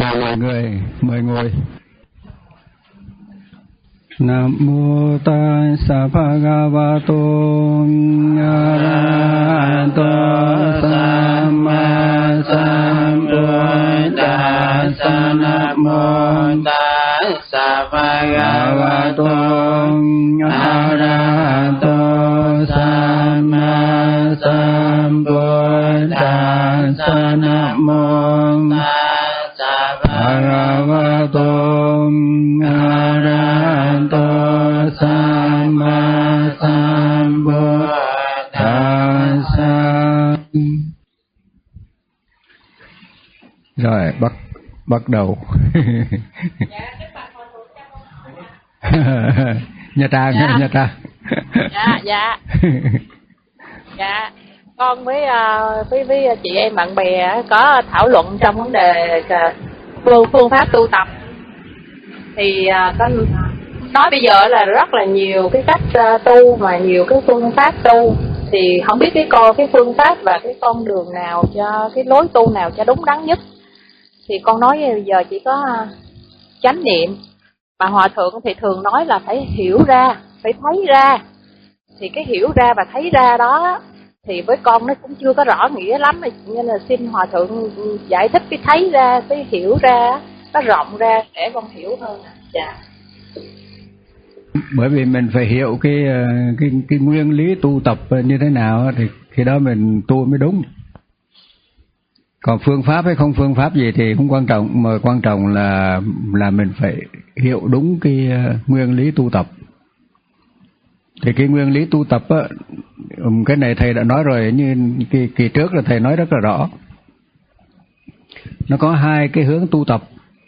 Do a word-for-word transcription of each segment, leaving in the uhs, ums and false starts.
mọi người mời ngồi. Nam mô Tassa Bhagavato Arahato Samma Sambuddhassa. Nam mô Tassa Bhagavato Arahato Samma Sambuddhassa. Nam mô Tassa Bhagavato Arahato Samma Sambuddhassa. Rồi bắt bắt đầu. Nha Trang, dạ. Nha Trang. Dạ, dạ. Dạ, con với uh, với với chị em bạn bè có thảo luận trong vấn đề phương phương pháp tu tập. Thì uh, con nói bây giờ là rất là nhiều cái cách uh, tu mà nhiều cái phương pháp tu, thì không biết cái con cái phương pháp và cái con đường nào cho cái lối tu nào cho đúng đắn nhất. Thì con nói bây giờ chỉ có uh, chánh niệm, mà hòa thượng thì thường nói là phải hiểu ra, phải thấy ra. Thì cái hiểu ra và thấy ra đó thì với con nó cũng chưa có rõ nghĩa lắm, nên là xin hòa thượng giải thích cái thấy ra, cái hiểu ra nó rộng ra để con hiểu hơn. Dạ. Bởi vì mình phải hiểu cái cái cái nguyên lý tu tập như thế nào thì khi đó mình tu mới đúng. Còn phương pháp hay không phương pháp gì thì không quan trọng, mà quan trọng là là mình phải hiểu đúng cái nguyên lý tu tập. Thì cái nguyên lý tu tập á, cái này thầy đã nói rồi, như kỳ, kỳ trước là thầy nói rất là rõ. Nó có hai cái hướng tu tập.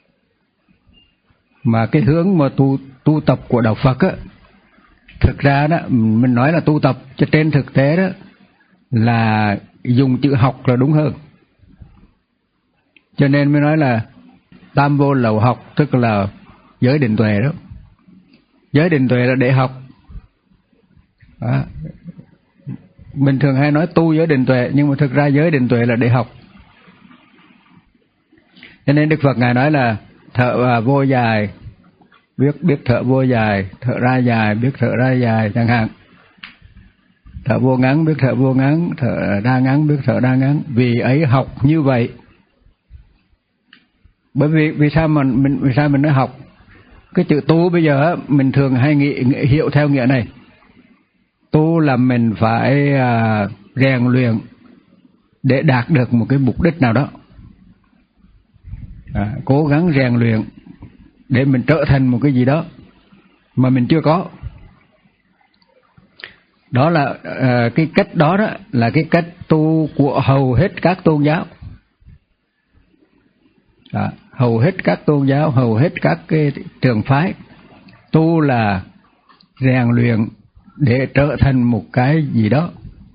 Mà cái hướng mà tu tu tập của đạo Phật á, thực ra đó mình nói là tu tập, cho trên thực tế đó là dùng chữ học là đúng hơn. Cho nên mới nói là tam vô lậu học, tức là giới định tuệ đó. Giới định tuệ là để học. Đó. Mình thường hay nói tu giới định tuệ, nhưng mà thực ra giới định tuệ là để học. Cho nên Đức Phật Ngài nói là thở vô dài, biết biết thở vô dài, thở ra dài, biết thở ra dài chẳng hạn. Thở vô ngắn, biết thở vô ngắn, thở ra ngắn, biết thở ra ngắn. Vì ấy học như vậy. Bởi vì vì sao mình mình vì sao mình nói học? Cái chữ tu bây giờ mình thường hay nghĩ, nghĩ hiểu theo nghĩa này. Tu là mình phải à, rèn luyện để đạt được một cái mục đích nào đó. À, cố gắng rèn luyện để mình trở thành một cái gì đó mà mình chưa có. Đó là à, cái cách đó đó là cái cách tu của hầu hết các tôn giáo. À, hầu hết các tôn giáo, hầu hết các cái trường phái tu là rèn luyện để trở thành một cái gì đó.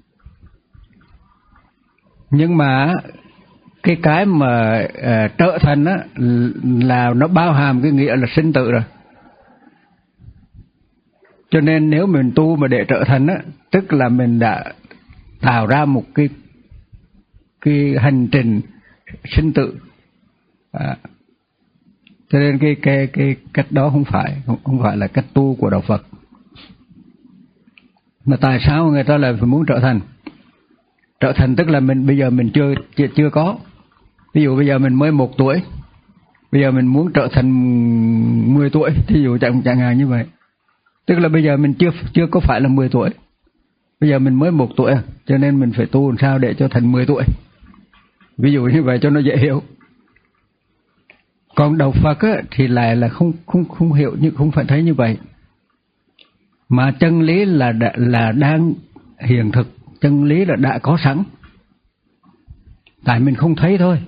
Nhưng mà cái cái mà uh, trở thành á là nó bao hàm cái nghĩa là sinh tử rồi. Cho nên nếu mình tu mà để trở thành á, tức là mình đã tạo ra một cái cái hành trình sinh tử. À, cho nên cái cái cái cách đó không phải không, không phải là cách tu của đạo Phật. Mà tại sao người ta lại phải muốn trở thành? Trở thành tức là mình bây giờ mình chưa chưa, chưa có. Ví dụ bây giờ mình mới một tuổi, bây giờ mình muốn trở thành mười tuổi, thí dụ chẳng chẳng hạn như vậy. Tức là bây giờ mình chưa chưa có phải là mười tuổi. Bây giờ mình mới một tuổi, cho nên mình phải tu làm sao để cho thành mười tuổi. Ví dụ như vậy cho nó dễ hiểu. Còn đạo Phật á, thì lại là không không không hiểu, nhưng không phải thấy như vậy. Mà chân lý là là đang hiện thực, chân lý là đã có sẵn. Tại mình không thấy thôi.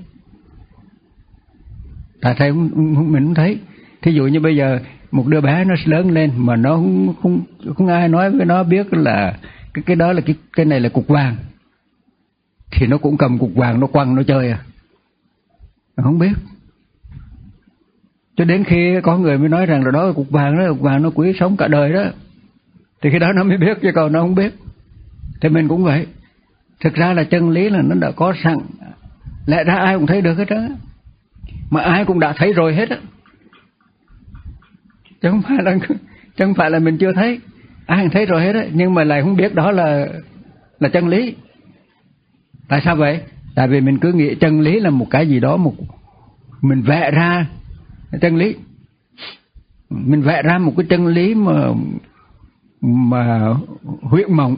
Tại thấy mình không thấy. Thí dụ như bây giờ một đứa bé nó lớn lên mà nó không không không ai nói với nó biết là cái cái đó là cái cái này là cục vàng, thì nó cũng cầm cục vàng nó quăng nó chơi à. Nó không biết. Cho đến khi có người mới nói rằng là đó là cục vàng, đó là cục vàng, nó quý sống cả đời đó, thì khi đó nó mới biết, chứ còn nó không biết. Thì mình cũng vậy. Thực ra là chân lý là nó đã có sẵn, lẽ ra ai cũng thấy được hết đó. mà ai cũng đã thấy rồi hết á, chứ không phải là chứ không phải là mình chưa thấy, ai cũng thấy rồi hết á, nhưng mà lại không biết đó là là chân lý. Tại sao vậy? Tại vì mình cứ nghĩ chân lý là một cái gì đó, một mình vẽ ra chân lý, mình vẽ ra một cái chân lý mà mà huyễn mộng.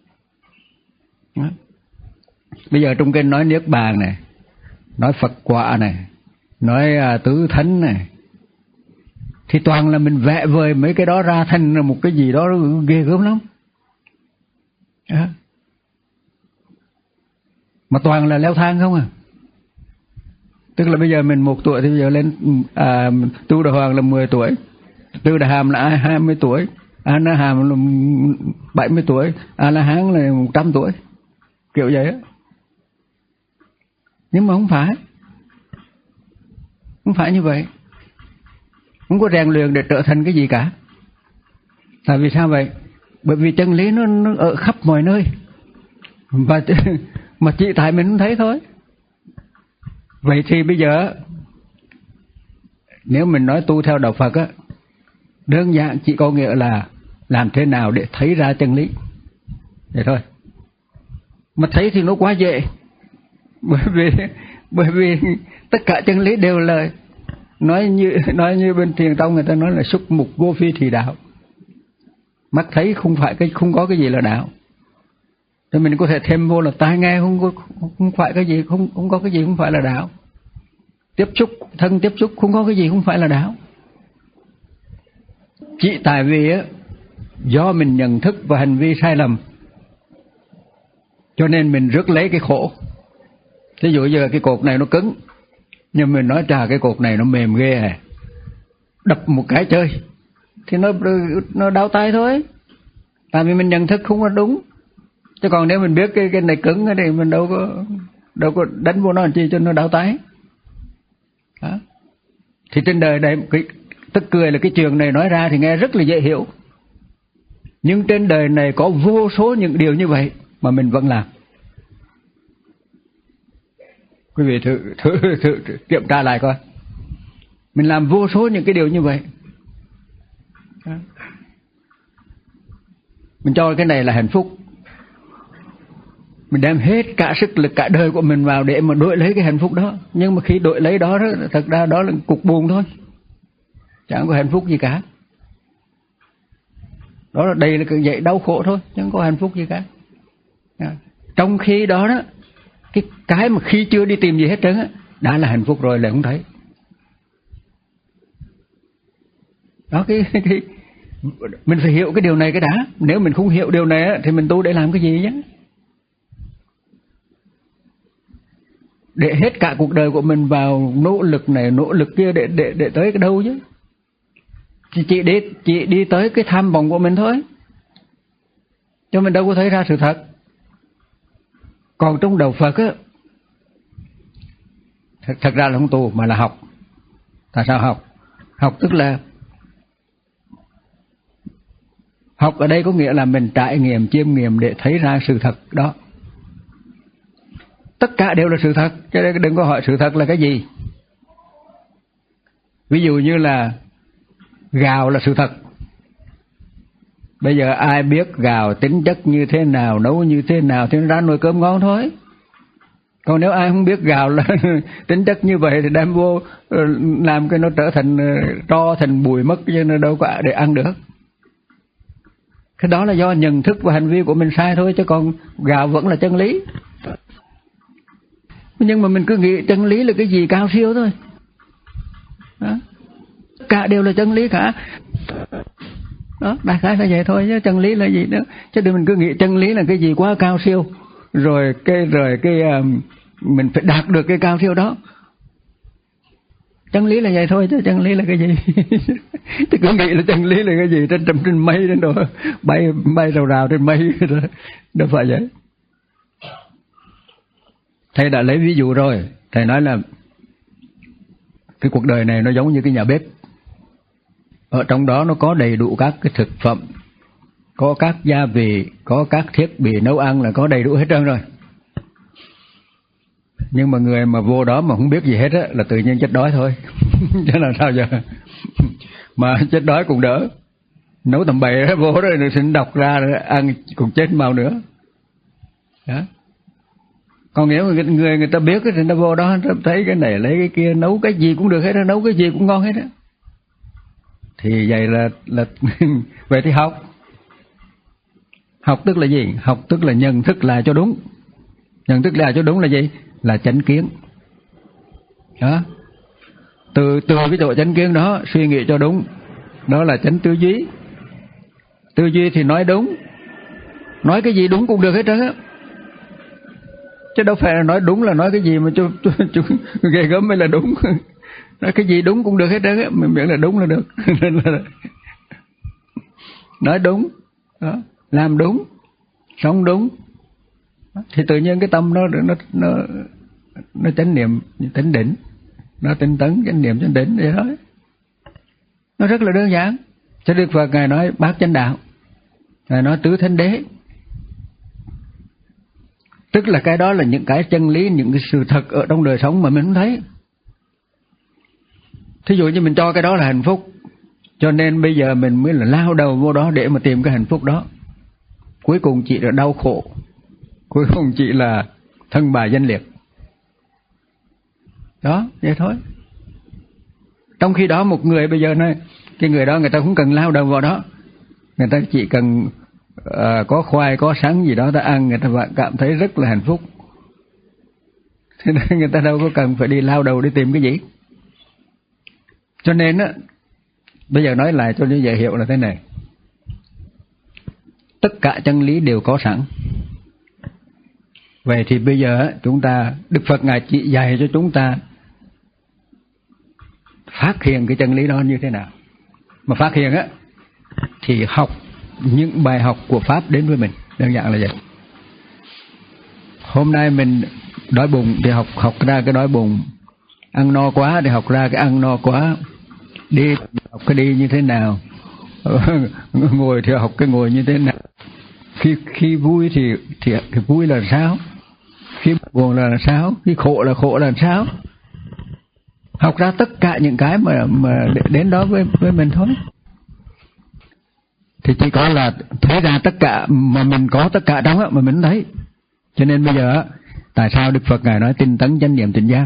Bây giờ trong kinh nói niết bàn này, nói Phật quả này, nói uh, tứ thánh này, thì toàn là mình vẽ vời mấy cái đó ra thành một cái gì đó ghê gớm lắm. À. Mà toàn là leo thang không à. Tức là bây giờ mình một tuổi thì bây giờ lên à, Tu Đà Hoàng là mười tuổi, Tư Đà Hàm là hai mươi tuổi, A Na Hàm là bảy mươi tuổi, A La Hán là một trăm tuổi, kiểu vậy á. Nhưng mà không phải, không phải như vậy, không có rèn luyện để trở thành cái gì cả. Tại vì sao vậy? Bởi vì chân lý nó, nó ở khắp mọi nơi, và mà chỉ tại mình không thấy thôi. Vậy thì bây giờ nếu mình nói tu theo đạo Phật á, đơn giản chỉ có nghĩa là làm thế nào để thấy ra chân lý, vậy thôi. Mà thấy thì nó quá dễ, bởi vì bởi vì tất cả chân lý đều là nói như nói như bên Thiền Tông người ta nói là xúc mục vô phi thì đạo. Mắt thấy không phải cái không có cái gì là đạo. Thì mình có thể thêm vô là tai nghe không có không phải cái gì không không có cái gì không phải là đạo. Tiếp xúc thân tiếp xúc không có cái gì không phải là đạo. Chỉ tại vì á do mình nhận thức và hành vi sai lầm cho nên mình rước lấy cái khổ. Ví dụ giờ cái cột này nó cứng, nhưng mình nói trà cái cột này nó mềm ghê à, đập một cái chơi thì nó nó đau tay thôi. Tại vì mình nhận thức không có đúng. Chứ còn nếu mình biết cái cái này cứng thì mình đâu có đâu có đánh vô nó làm chi cho nó đau tay. Đó. Thì trên đời này cái tức cười là cái trường này nói ra thì nghe rất là dễ hiểu. Nhưng trên đời này có vô số những điều như vậy mà mình vẫn làm. Quý vị thử, thử, thử, thử kiểm tra lại coi. Mình làm vô số những cái điều như vậy. Đó. Mình cho cái này là hạnh phúc. Mình đem hết cả sức lực cả đời của mình vào để mà đổi lấy cái hạnh phúc đó. Nhưng mà khi đổi lấy đó, đó thật ra đó là cục buồn thôi, chẳng có hạnh phúc gì cả. Đó là đây là cái dậy đau khổ thôi, chẳng có hạnh phúc gì cả. Trong khi đó đó, cái cái mà khi chưa đi tìm gì hết trơn á đã là hạnh phúc rồi là không thấy. Đó cái, cái mình phải hiểu cái điều này cái đã. Nếu mình không hiểu điều này á, thì mình tu để làm cái gì chứ? Để hết cả cuộc đời của mình vào nỗ lực này nỗ lực kia để để để tới cái đâu chứ? Chỉ chỉ đi chỉ đi tới cái tham vọng của mình thôi, cho mình đâu có thấy ra sự thật. Còn trong đạo Phật á, thật, thật ra là không tu mà là học. Tại sao học? Học tức là học ở đây có nghĩa là mình trải nghiệm chiêm nghiệm để thấy ra sự thật đó. Tất cả đều là sự thật, cho nên đừng có hỏi sự thật là cái gì. Ví dụ như là gạo là sự thật. Bây giờ ai biết gạo tính chất như thế nào, nấu như thế nào thì nó ra nồi cơm ngon thôi. Còn nếu ai không biết gạo là tính chất như vậy thì đem vô làm cái nó trở thành tro thành bụi mất, chứ nó đâu có để ăn được. Cái đó là do nhận thức và hành vi của mình sai thôi, chứ còn gạo vẫn là chân lý. Nhưng mà mình cứ nghĩ chân lý là cái gì cao siêu thôi. Đó. Cả đều là chân lý cả. Đó, đại khái là vậy thôi, chứ chân lý là gì nữa. Chứ đừng mình cứ nghĩ chân lý là cái gì quá cao siêu, rồi cái rồi cái uh, mình phải đạt được cái cao siêu đó. Chân lý là vậy thôi, chứ chân lý là cái gì? Chứ cứ nghĩ là chân lý là cái gì trên trầm trên mây trên đồ bay bay rào rào trên mây đó, đâu phải vậy. Thầy đã lấy ví dụ rồi, thầy nói là cái cuộc đời này nó giống như cái nhà bếp. Ở trong đó nó có đầy đủ các cái thực phẩm, có các gia vị, có các thiết bị nấu ăn là có đầy đủ hết trơn rồi. Nhưng mà người mà vô đó mà không biết gì hết á là tự nhiên chết đói thôi. Chứ làm sao giờ. Mà chết đói cũng đỡ. Nấu tầm bậy vô đó rồi xin đọc ra rồi ăn cũng chết mau nữa. Đó. Còn nếu mà người, người người ta biết thì người ta vô đó thấy cái này lấy cái kia, nấu cái gì cũng được hết đó, nấu cái gì cũng ngon hết á. Thì vậy là là vậy thì học. Học tức là gì? Học tức là nhận thức lại cho đúng. Nhận thức lại cho đúng là gì? Là chánh kiến. Đó. Từ từ cái chỗ chánh kiến đó suy nghĩ cho đúng, đó là chánh tư duy. Tư duy thì nói đúng, nói cái gì đúng cũng được hết trơn á. Chứ đâu phải là nói đúng là nói cái gì mà chú, chú, chú ghê gớm mới là đúng. Nói cái gì đúng cũng được hết trơn á, mình miễn là đúng là được. Nên là nói đúng, đó, làm đúng, sống đúng, thì tự nhiên cái tâm nó nó nó nó chánh niệm, chánh định, nó tinh tấn, chánh niệm, chánh định vậy thôi. Nó rất là đơn giản. Cho Đức Phật ngài nói bát chánh đạo, ngài nói tứ thánh đế. Tức là cái đó là những cái chân lý, những cái sự thật ở trong đời sống mà mình không thấy. Thí dụ như mình cho cái đó là hạnh phúc, cho nên bây giờ mình mới là lao đầu vô đó để mà tìm cái hạnh phúc đó. Cuối cùng chỉ là đau khổ, cuối cùng chỉ là thân bà danh liệt. Đó, vậy thôi. Trong khi đó một người bây giờ này, cái người đó người ta không cần lao đầu vào đó, người ta chỉ cần uh, có khoai, có sắn gì đó ta ăn, người ta cảm thấy rất là hạnh phúc. Thế nên người ta đâu có cần phải đi lao đầu đi tìm cái gì. Cho nên á, bây giờ nói lại cho như dễ hiểu là thế này. Tất cả chân lý đều có sẵn. Vậy thì bây giờ chúng ta, Đức Phật ngài chỉ dạy cho chúng ta phát hiện cái chân lý đó như thế nào. Mà phát hiện á thì học những bài học của Pháp đến với mình, đơn giản là vậy. Hôm nay mình đói bụng thì học học ra cái đói bụng, ăn no quá thì học ra cái ăn no quá, đi học cái đi như thế nào, ngồi thì học cái ngồi như thế nào. Khi khi vui thì thì, thì vui là sao, khi buồn là sao, khi khổ là khổ là sao. Học ra tất cả những cái mà mà đến đó với với mình thôi. Thì chỉ có là thấy ra tất cả mà mình có tất cả đó mà mình thấy. Cho nên bây giờ tại sao Đức Phật ngài nói tinh tấn chánh niệm tỉnh giác?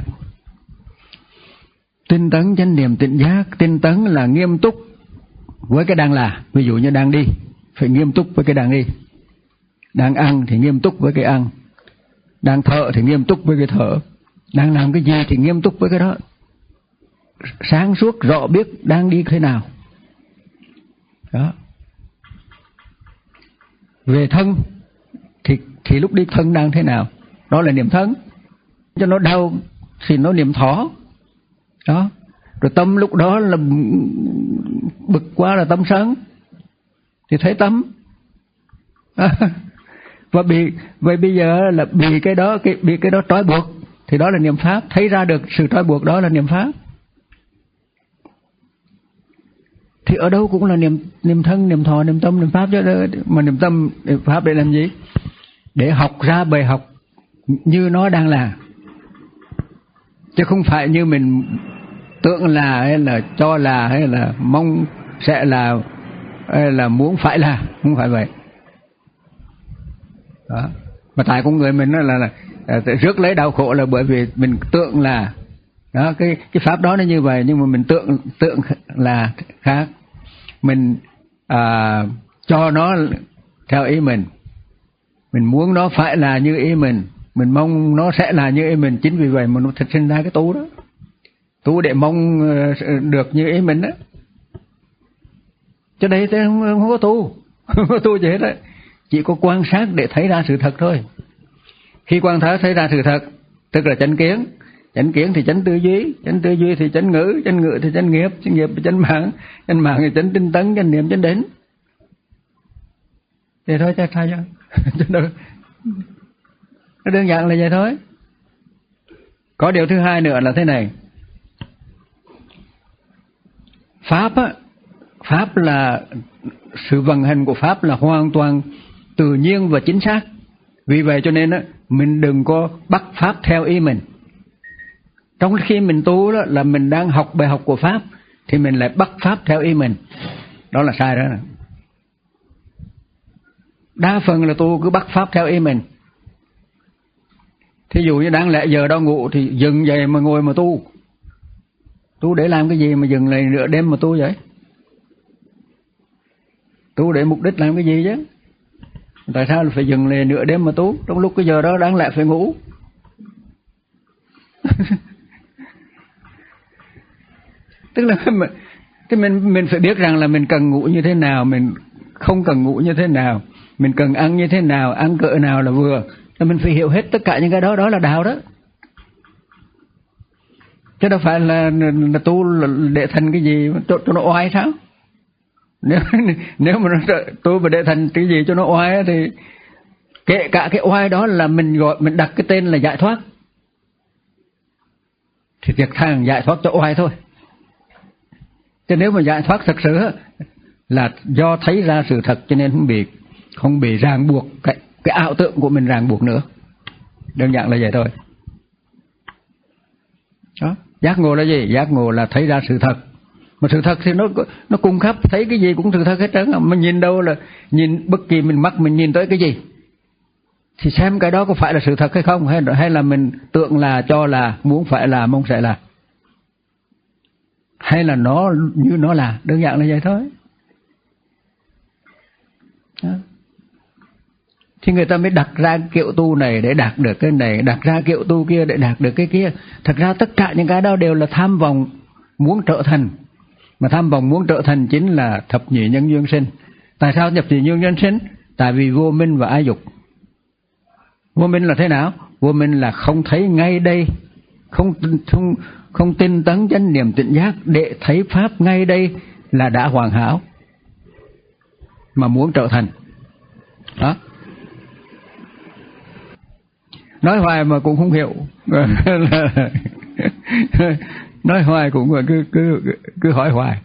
Tinh tấn chánh niệm tỉnh giác, tinh tấn là nghiêm túc với cái đang là. Ví dụ như đang đi, phải nghiêm túc với cái đang đi. Đang ăn thì nghiêm túc với cái ăn. Đang thở thì nghiêm túc với cái thở. Đang làm cái gì thì nghiêm túc với cái đó. Sáng suốt rõ biết đang đi thế nào. Đó. Về thân thì thì lúc đi thân đang thế nào, đó là niệm thân. Cho nó đau thì nó niệm thỏ. Đó. Rồi tâm lúc đó là bực quá là tâm sân, thì thấy tâm. Và bị vậy bây giờ là bị cái đó cái bị cái đó trói buộc thì đó là niệm pháp, thấy ra được sự trói buộc đó là niệm pháp. Thì ở đâu cũng là niệm niệm thân, niệm thọ, niệm tâm, niệm pháp chứ. Mà niệm tâm, niệm pháp để làm gì? Để học ra bài học như nó đang là, chứ không phải như mình tưởng là, hay là cho là, hay là mong sẽ là, hay là muốn phải là. Không phải vậy. Đó. Mà tại con người mình nó là, là, là rước lấy đau khổ là bởi vì mình tưởng là đó, cái cái pháp đó nó như vậy, nhưng mà mình tưởng tưởng là khác. Mình à, cho nó theo ý mình, mình muốn nó phải là như ý mình, mình mong nó sẽ là như ý mình. Chính vì vậy mà nó thật sinh ra cái tu đó, tu để mong được như ý mình đó. Cho đây tôi không, không có tu, không có tu gì hết đấy, chỉ có quan sát để thấy ra sự thật thôi. Khi quan sát thấy ra sự thật, tức là chánh kiến. Chánh kiến thì chánh tư duy, chánh tư duy thì chánh ngữ, chánh ngữ thì chánh nghiệp, chánh nghiệp thì chánh mạng, chánh mạng thì chánh tinh tấn, chánh niệm, chánh định. Vậy thôi chắc sao chứ? Nó đơn giản là vậy thôi. Có điều thứ hai nữa là thế này. Pháp á, Pháp là sự vận hành của Pháp là hoàn toàn tự nhiên và chính xác. Vì vậy cho nên á, mình đừng có bắt Pháp theo ý mình. Trong khi mình tu đó là mình đang học bài học của Pháp, thì mình lại bắt Pháp theo ý mình. Đó là sai đó. Đa phần là tu cứ bắt Pháp theo ý mình. Thí dụ như đáng lẽ giờ đau ngủ thì dừng dậy mà ngồi mà tu. Tu để làm cái gì mà dừng lại nửa đêm mà tu vậy? Tu để mục đích làm cái gì chứ? Tại sao phải dừng lại nửa đêm mà tu? Trong lúc cái giờ đó đáng lẽ phải ngủ. Tức là mình, thì mình mình phải biết rằng là mình cần ngủ như thế nào, mình không cần ngủ như thế nào, mình cần ăn như thế nào, ăn cỡ nào là vừa. Thì mình phải hiểu hết tất cả những cái đó, đó là đạo đó. Chứ đâu phải là, là tu là để thành cái gì cho, cho nó oai sao? Nếu nếu mà nó tu mà để thành cái gì cho nó oai thì kể cả cái oai đó là mình gọi mình đặt cái tên là giải thoát. Thì việc thằng giải thoát cho oai thôi. Chứ nếu mà giải thoát thật sự là do thấy ra sự thật cho nên không bị không bị ràng buộc cái cái ảo tưởng của mình ràng buộc nữa. Đơn giản là vậy thôi. Đó, giác ngộ là gì? Giác ngộ là thấy ra sự thật. Mà sự thật thì nó nó cung khắp, thấy cái gì cũng sự thật hết trơn. Mà nhìn đâu là nhìn bất kỳ mình mắt mình nhìn tới cái gì thì xem cái đó có phải là sự thật hay không, hay hay là mình tưởng là, cho là, muốn phải là, mong sẽ là, hay là nó như nó là. Đơn giản là vậy thôi. Đó. Thì người ta mới đặt ra kiểu tu này để đạt được cái này, đặt ra kiểu tu kia để đạt được cái kia. Thật ra tất cả những cái đó đều là tham vọng muốn trở thành. Mà tham vọng muốn trở thành chính là thập nhị nhân duyên sinh. Tại sao thập nhị nhân duyên sinh? Tại vì vô minh và ái dục. Vô minh là thế nào? Vô minh là không thấy ngay đây, không không không tinh tấn chánh niệm tỉnh giác để thấy pháp ngay đây là đã hoàn hảo mà muốn trở thành. Đó. Nói hoài mà cũng không hiểu. Nói hoài cũng cứ cứ cứ hỏi hoài.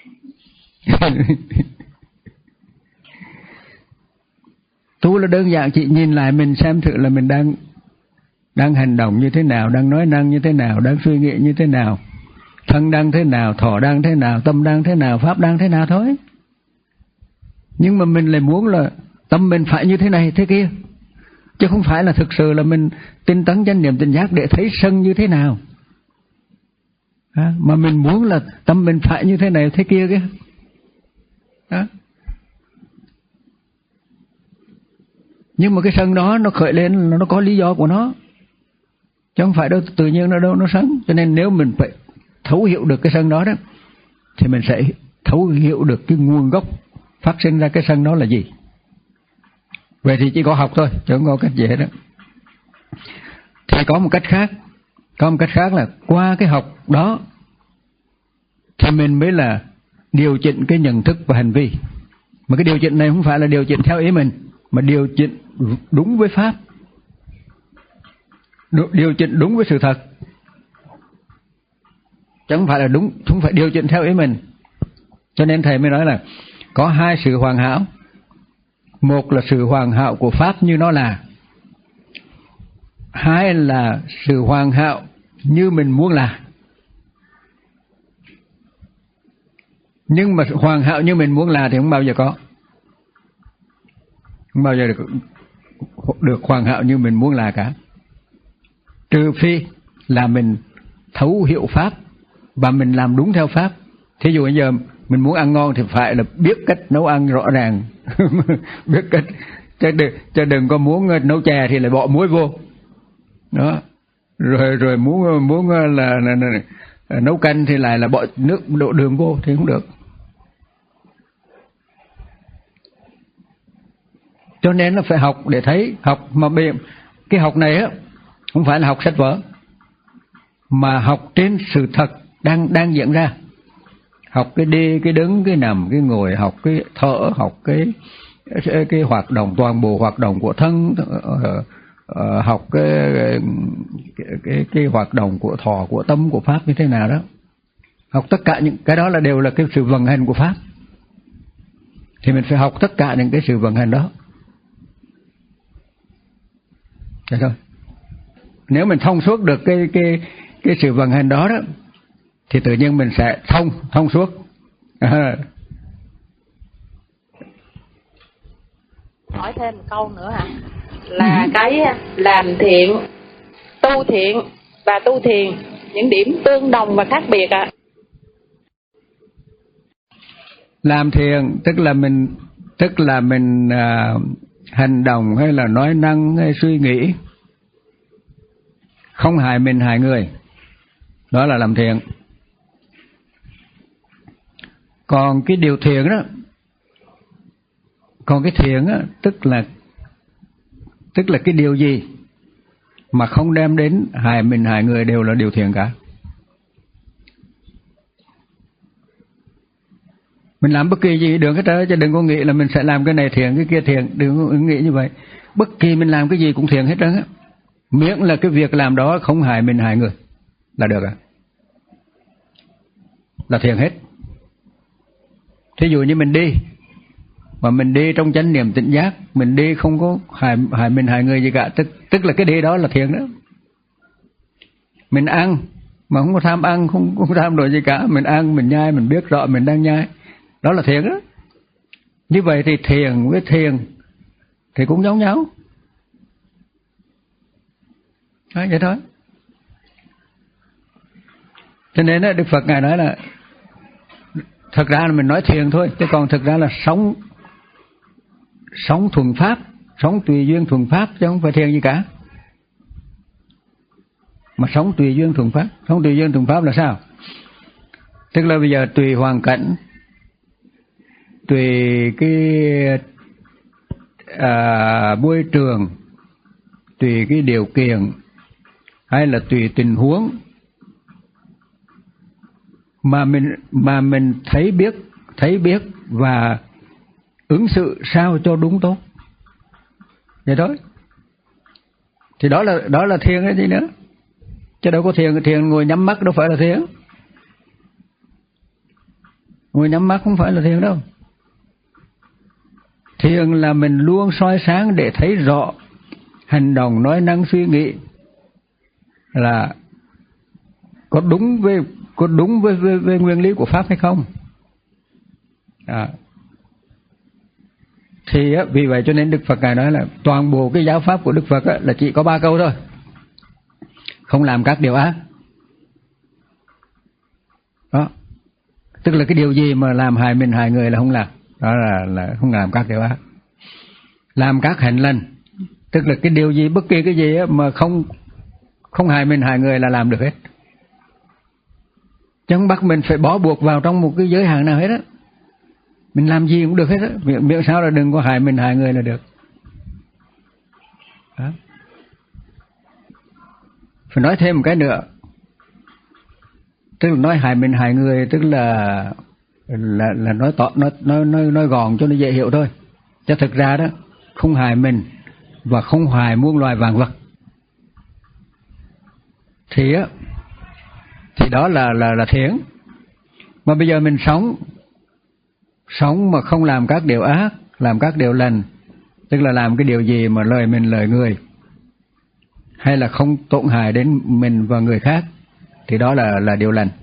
Tu là đơn giản chỉ nhìn lại mình xem thử là mình đang đang hành động như thế nào, đang nói năng như thế nào, đang suy nghĩ như thế nào, thân đang thế nào, thọ đang thế nào, tâm đang thế nào, pháp đang thế nào thôi. Nhưng mà mình lại muốn là tâm mình phải như thế này thế kia, chứ không phải là thực sự là mình tinh tấn chánh niệm tỉnh giác để thấy sân như thế nào. À, mà mình muốn là tâm mình phải như thế này thế kia kia. Đó. Nhưng mà cái sân đó nó khởi lên nó có lý do của nó, chứ không phải đâu tự nhiên nó đâu nó sân. Cho nên nếu mình phải thấu hiểu được cái sân đó đó thì mình sẽ thấu hiểu được cái nguồn gốc phát sinh ra cái sân đó là gì. Vậy thì chỉ có học thôi, chứ không có cách gì hết đó. Thì có một cách khác, có một cách khác là qua cái học đó thì mình mới là điều chỉnh cái nhận thức và hành vi. Mà cái điều chỉnh này không phải là điều chỉnh theo ý mình, mà điều chỉnh đúng với pháp, điều chỉnh đúng với sự thật, chứ không phải là đúng, không phải điều chỉnh theo ý mình. Cho nên thầy mới nói là có hai sự hoàn hảo. Một là sự hoàn hảo của pháp như nó là, hai là sự hoàn hảo như mình muốn là. Nhưng mà hoàn hảo như mình muốn là thì không bao giờ có, không bao giờ được, được hoàn hảo như mình muốn là cả. Trừ phi là mình thấu hiểu pháp và mình làm đúng theo pháp. Thí dụ bây giờ mình muốn ăn ngon thì phải là biết cách nấu ăn rõ ràng. Biết cách, chứ đừng, chứ đừng có muốn nấu chè thì lại bỏ muối vô. Đó. Rồi rồi muốn muốn là, là, là, là nấu canh thì lại là bỏ nước đổ đường vô thì không được. Cho nên là phải học để thấy, học mà bị cái học này á không phải là học sách vở, mà học trên sự thật đang đang diễn ra. Học cái đi, cái đứng, cái nằm, cái ngồi, học cái thở, học cái cái, cái hoạt động, toàn bộ hoạt động của thân, uh, uh, học cái cái, cái cái hoạt động của thọ, của tâm, của pháp như thế nào đó. Học tất cả những cái đó là đều là cái sự vận hành của pháp. Thì mình phải học tất cả những cái sự vận hành đó. Thế thôi. Nếu mình thông suốt được cái cái cái sự vận hành đó đó thì tự nhiên mình sẽ thông thông suốt. À. Hỏi thêm một câu nữa hả? Là cái làm thiện, tu thiện và tu thiền, những điểm tương đồng và khác biệt ạ. À? Làm thiện tức là mình tức là mình à, hành động hay là nói năng hay suy nghĩ không hại mình hại người, đó là làm thiện. Còn cái điều thiện đó, còn cái thiện á, tức là tức là cái điều gì mà không đem đến hại mình hại người đều là điều thiện cả. Mình làm bất kỳ gì được hết trơn, chứ đừng có nghĩ là mình sẽ làm cái này thiện cái kia thiện, đừng có nghĩ như vậy. Bất kỳ mình làm cái gì cũng thiện hết trơn á, miễn là cái việc làm đó không hại mình hại người là được à, là thiện hết. Thí dụ như mình đi mà mình đi trong chánh niệm tỉnh giác, mình đi không có hại hại mình hại người gì cả, tức tức là cái đi đó là thiện đó. Mình ăn mà không có tham ăn, không không tham đổi gì cả, mình ăn mình nhai, mình biết rõ mình đang nhai, đó là thiện đó. Như vậy thì thiền với thiền thì cũng giống nhau. Đó, vậy thôi. Cho nên đó, Đức Phật Ngài nói là thật ra là mình nói thiền thôi, chứ còn thực ra là sống sống thuần pháp, sống tùy duyên thuần pháp, chứ không phải thiền gì cả. Mà sống tùy duyên thuần pháp, sống tùy duyên thuần pháp là sao? Tức là bây giờ tùy hoàn cảnh, tùy cái à, môi trường, tùy cái điều kiện, hay là tùy tình huống mà mình mà mình thấy biết thấy biết và ứng xử sao cho đúng tốt, vậy thôi. Thì đó là đó là thiền cái gì nữa, chứ đâu có thiền thiền ngồi nhắm mắt đâu phải là thiền. Ngồi nhắm mắt không phải là thiền đâu. Thiền là mình luôn soi sáng để thấy rõ hành động, nói năng, suy nghĩ là có đúng với có đúng với, với, với nguyên lý của pháp hay không. À. Thì á, vì vậy cho nên Đức Phật Ngài nói là toàn bộ cái giáo pháp của Đức Phật á, là chỉ có ba câu thôi: không làm các điều ác. Đó, tức là cái điều gì mà làm hại mình hại người là không làm, đó là là không làm các điều ác. Làm các hạnh lành, tức là cái điều gì, bất kỳ cái gì á, mà không không hại mình hại người là làm được hết, chứ không bắt mình phải bó buộc vào trong một cái giới hạn nào hết á. Mình làm gì cũng được hết á, miệng, miệng sao là đừng có hại mình hại người là được. Đó. Phải nói thêm một cái nữa, tức là nói hại mình hại người, tức là là là nói tỏ nói nói nói nói gọn cho nó dễ hiểu thôi. Chứ thực ra đó, không hại mình và không hại muôn loài vạn vật thì á thì đó là là là thiện. Mà bây giờ mình sống sống mà không làm các điều ác, làm các điều lành, tức là làm cái điều gì mà lời mình lời người, hay là không tổn hại đến mình và người khác, thì đó là là điều lành.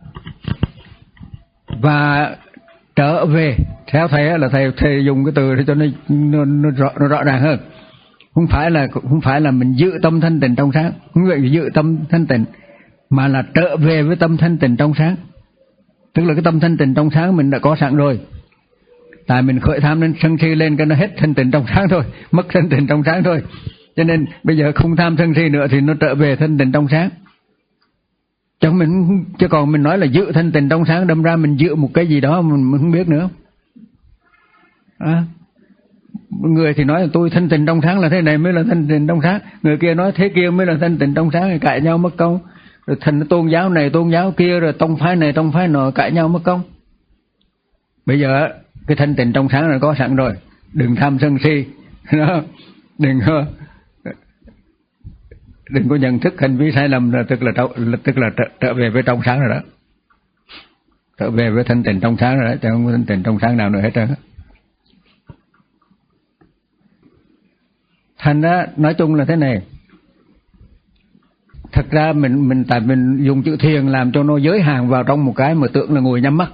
Và trở về, theo thầy là thầy thầy dùng cái từ để cho nó nó, nó, rõ, nó rõ ràng hơn. Không phải là không phải là mình giữ tâm thanh tịnh trong sáng, không phải giữ tâm thanh tịnh, mà là trở về với tâm thanh tịnh trong sáng. Tức là cái tâm thanh tịnh trong sáng mình đã có sẵn rồi, tại mình khởi tham nên sân si lên cái nó hết thanh tịnh trong sáng thôi, mất thanh tịnh trong sáng thôi. Cho nên bây giờ không tham sân si nữa thì nó trở về thanh tịnh trong sáng. Chứ mình chứ còn mình nói là giữ thanh tịnh trong sáng, đâm ra mình giữ một cái gì đó mình, mình không biết nữa. À, người thì nói là tôi thanh tịnh trong sáng là thế này mới là thanh tịnh trong sáng, người kia nói thế kia mới là thanh tịnh trong sáng, thì cãi nhau mất công. Rồi thành tôn giáo này tôn giáo kia, rồi tông phái này tông phái nọ, cãi nhau mất công. Bây giờ cái thanh tịnh trong sáng là có sẵn rồi, đừng tham sân si, đừng đừng có nhận thức hành vi sai lầm, là tức là tức là trở, trở về với trong sáng rồi đó, trở về với thanh tịnh trong sáng rồi đó, chứ không có thanh tịnh trong sáng nào nữa hết trơn. Thành ra nói chung là thế này, thật ra mình mình tại mình dùng chữ thiền làm cho nó giới hạn vào trong một cái mà tưởng là ngồi nhắm mắt,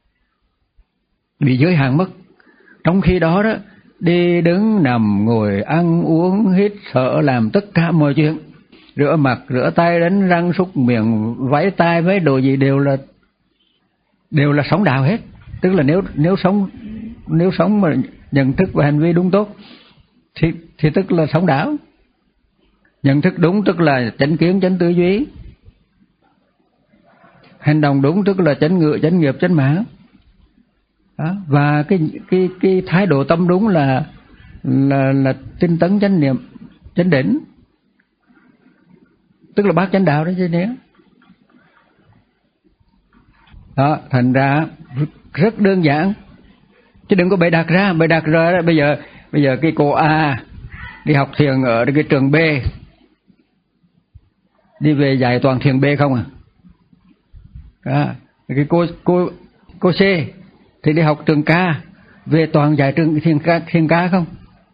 bị giới hạn mất. Trong khi đó đó, đi đứng nằm ngồi ăn uống hít thở làm tất cả mọi chuyện, rửa mặt rửa tay đánh răng súc miệng váy tai với đồ gì đều là đều là sống đạo hết. Tức là nếu nếu sống nếu sống mà nhận thức và hành vi đúng tốt thì thì tức là sống đạo. Nhận thức đúng tức là chánh kiến chánh tư duy, hành động đúng tức là chánh ngữ chánh nghiệp chánh mạng. Đó. Và cái cái cái thái độ tâm đúng là là là tinh tấn chánh niệm chánh định, tức là bát chánh đạo đó chứ nếu. Đó, thành ra rất đơn giản chứ đừng có bày đặt ra, bày đặt ra bây giờ bây giờ cái cô A đi học thiền ở cái trường B, đi về dạy toàn thiền B không à. Đó. Cái cô cô cô C thì đi học trường K, về toàn dạy trường thiền K, thiền K không.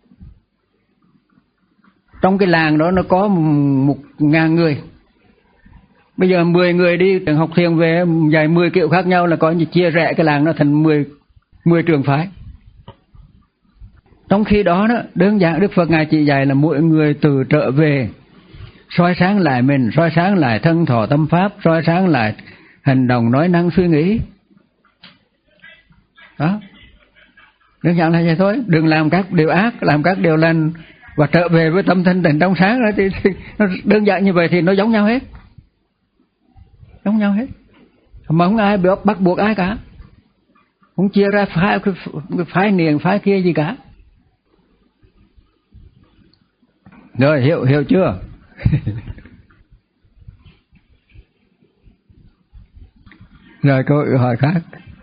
Trong cái làng đó nó có một ngàn người, bây giờ mười người đi trường học thiền về dạy mười kiểu khác nhau là có như chia rẽ cái làng nó thành mười mười trường phái. Trong khi đó, đó đơn giản Đức Phật ngài chỉ dạy là mỗi người từ trở về soi sáng lại mình, soi sáng lại thân thọ tâm pháp, soi sáng lại hành động nói năng suy nghĩ. Đó, đơn giản là vậy thôi. Đừng làm các điều ác, làm các điều lành và trở về với tâm thanh tịnh trong sáng đó, thì, thì nó đơn giản như vậy thì nó giống nhau hết, giống nhau hết, mà không ai bị bắt buộc ai cả, không chia ra phái phái niệm phái kia gì cả. Rồi hiểu hiểu chưa? Rồi câu hỏi khác.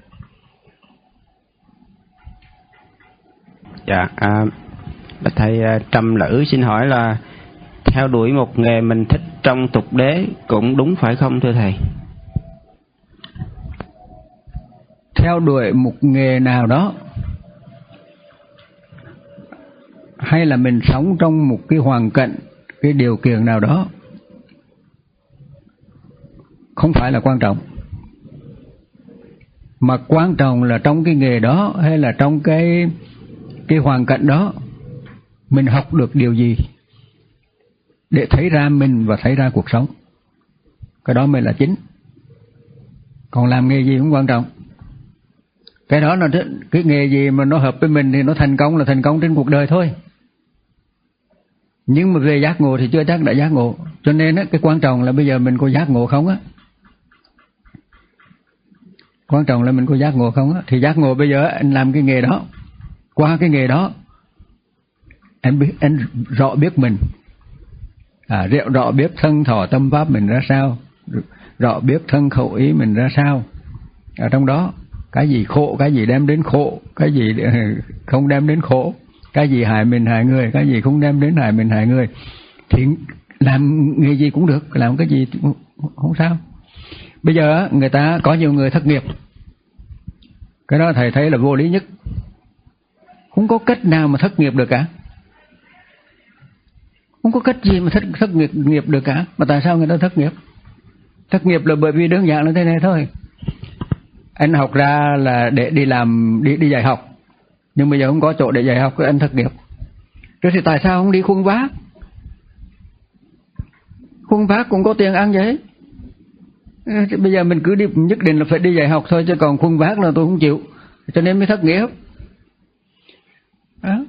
Dạ, à, thầy Trầm Lữ xin hỏi là theo đuổi một nghề mình thích trong tục đế cũng đúng phải không thưa thầy? Theo đuổi một nghề nào đó hay là mình sống trong một cái hoàn cảnh, cái điều kiện nào đó không phải là quan trọng, mà quan trọng là trong cái nghề đó hay là trong cái cái hoàn cảnh đó mình học được điều gì để thấy ra mình và thấy ra cuộc sống. Cái đó mới là chính. Còn làm nghề gì cũng quan trọng. Cái đó là cái nghề gì mà nó hợp với mình thì nó thành công là thành công trên cuộc đời thôi. Nhưng mà về giác ngộ thì chưa chắc đã giác ngộ. Cho nên á, cái quan trọng là bây giờ mình có giác ngộ không á. Quan trọng là mình có giác ngộ không á. Thì giác ngộ bây giờ anh làm cái nghề đó, qua cái nghề đó anh, biết, anh rõ biết mình, à, rõ biết thân thọ tâm pháp mình ra sao, rõ biết thân khẩu ý mình ra sao. Ở trong đó cái gì khổ, cái gì đem đến khổ, cái gì không đem đến khổ, cái gì hại mình hại người, cái gì không đem đến hại mình hại người, thì làm nghề gì cũng được, làm cái gì cũng không sao. Bây giờ người ta có nhiều người thất nghiệp, cái đó thầy thấy là vô lý nhất. Không có cách nào mà thất nghiệp được cả, không có cách gì mà thất, thất nghiệp, nghiệp được cả. Mà tại sao người ta thất nghiệp? Thất nghiệp là bởi vì đơn giản là thế này thôi. Anh học ra là để đi làm, đi, đi dạy học, nhưng bây giờ không có chỗ để dạy học, cái anh thất nghiệp. Rồi thì tại sao không đi khuân vác? Khuân vác cũng có tiền ăn vậy. Bây giờ mình cứ đi, nhất định là phải đi dạy học thôi, chứ còn khuân vác là tôi không chịu, cho nên mới thất nghiệp. Đó.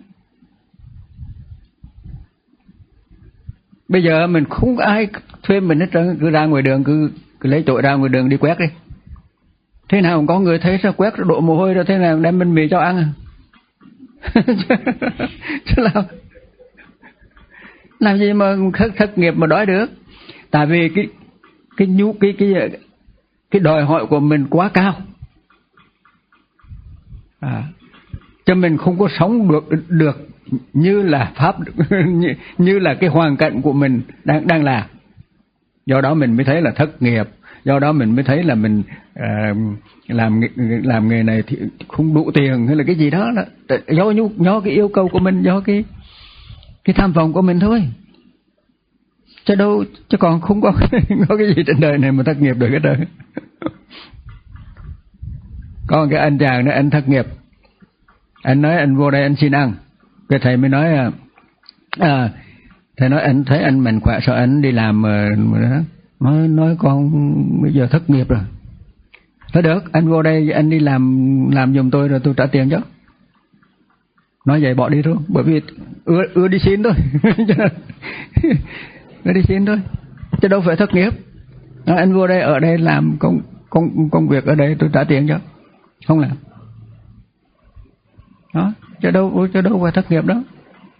Bây giờ mình không ai thuê mình hết trơn, cứ ra ngoài đường, cứ, cứ lấy chổi ra ngoài đường đi quét đi. Thế nào có người thấy sao quét đổ mồ hôi ra, thế nào đem bánh mì cho ăn à? Chứ làm, làm gì mà thất, thất nghiệp mà đói được? Tại vì cái cái nhu cái cái cái đòi hỏi của mình quá cao, à, cho mình không có sống được được như là pháp như, như là cái hoàn cảnh của mình đang đang làm. Do đó mình mới thấy là thất nghiệp, do đó mình mới thấy là mình uh, làm làm nghề này thì không đủ tiền hay là cái gì đó, là do nhu do cái yêu cầu của mình, do cái cái tham vọng của mình thôi. chứ đâu, chứ còn không có có cái gì trên đời này mà thất nghiệp được hết trơn. Có cái anh chàng đó, anh thất nghiệp, anh nói anh vô đây anh xin ăn, cái thầy mới nói à, à thầy nói anh thấy anh mạnh khỏe sao anh đi làm mà, mà nói nói con bây giờ thất nghiệp rồi. Thôi được, anh vô đây anh đi làm làm giùm tôi rồi tôi trả tiền cho. Nói vậy bỏ đi thôi, bởi vì ưa, ưa đi xin thôi. Ưa đi xin thôi, chứ đâu phải thất nghiệp. Nói, anh vô đây ở đây làm công công công việc ở đây tôi trả tiền cho, không làm. Đó, chứ đâu chứ đâu phải thất nghiệp đó.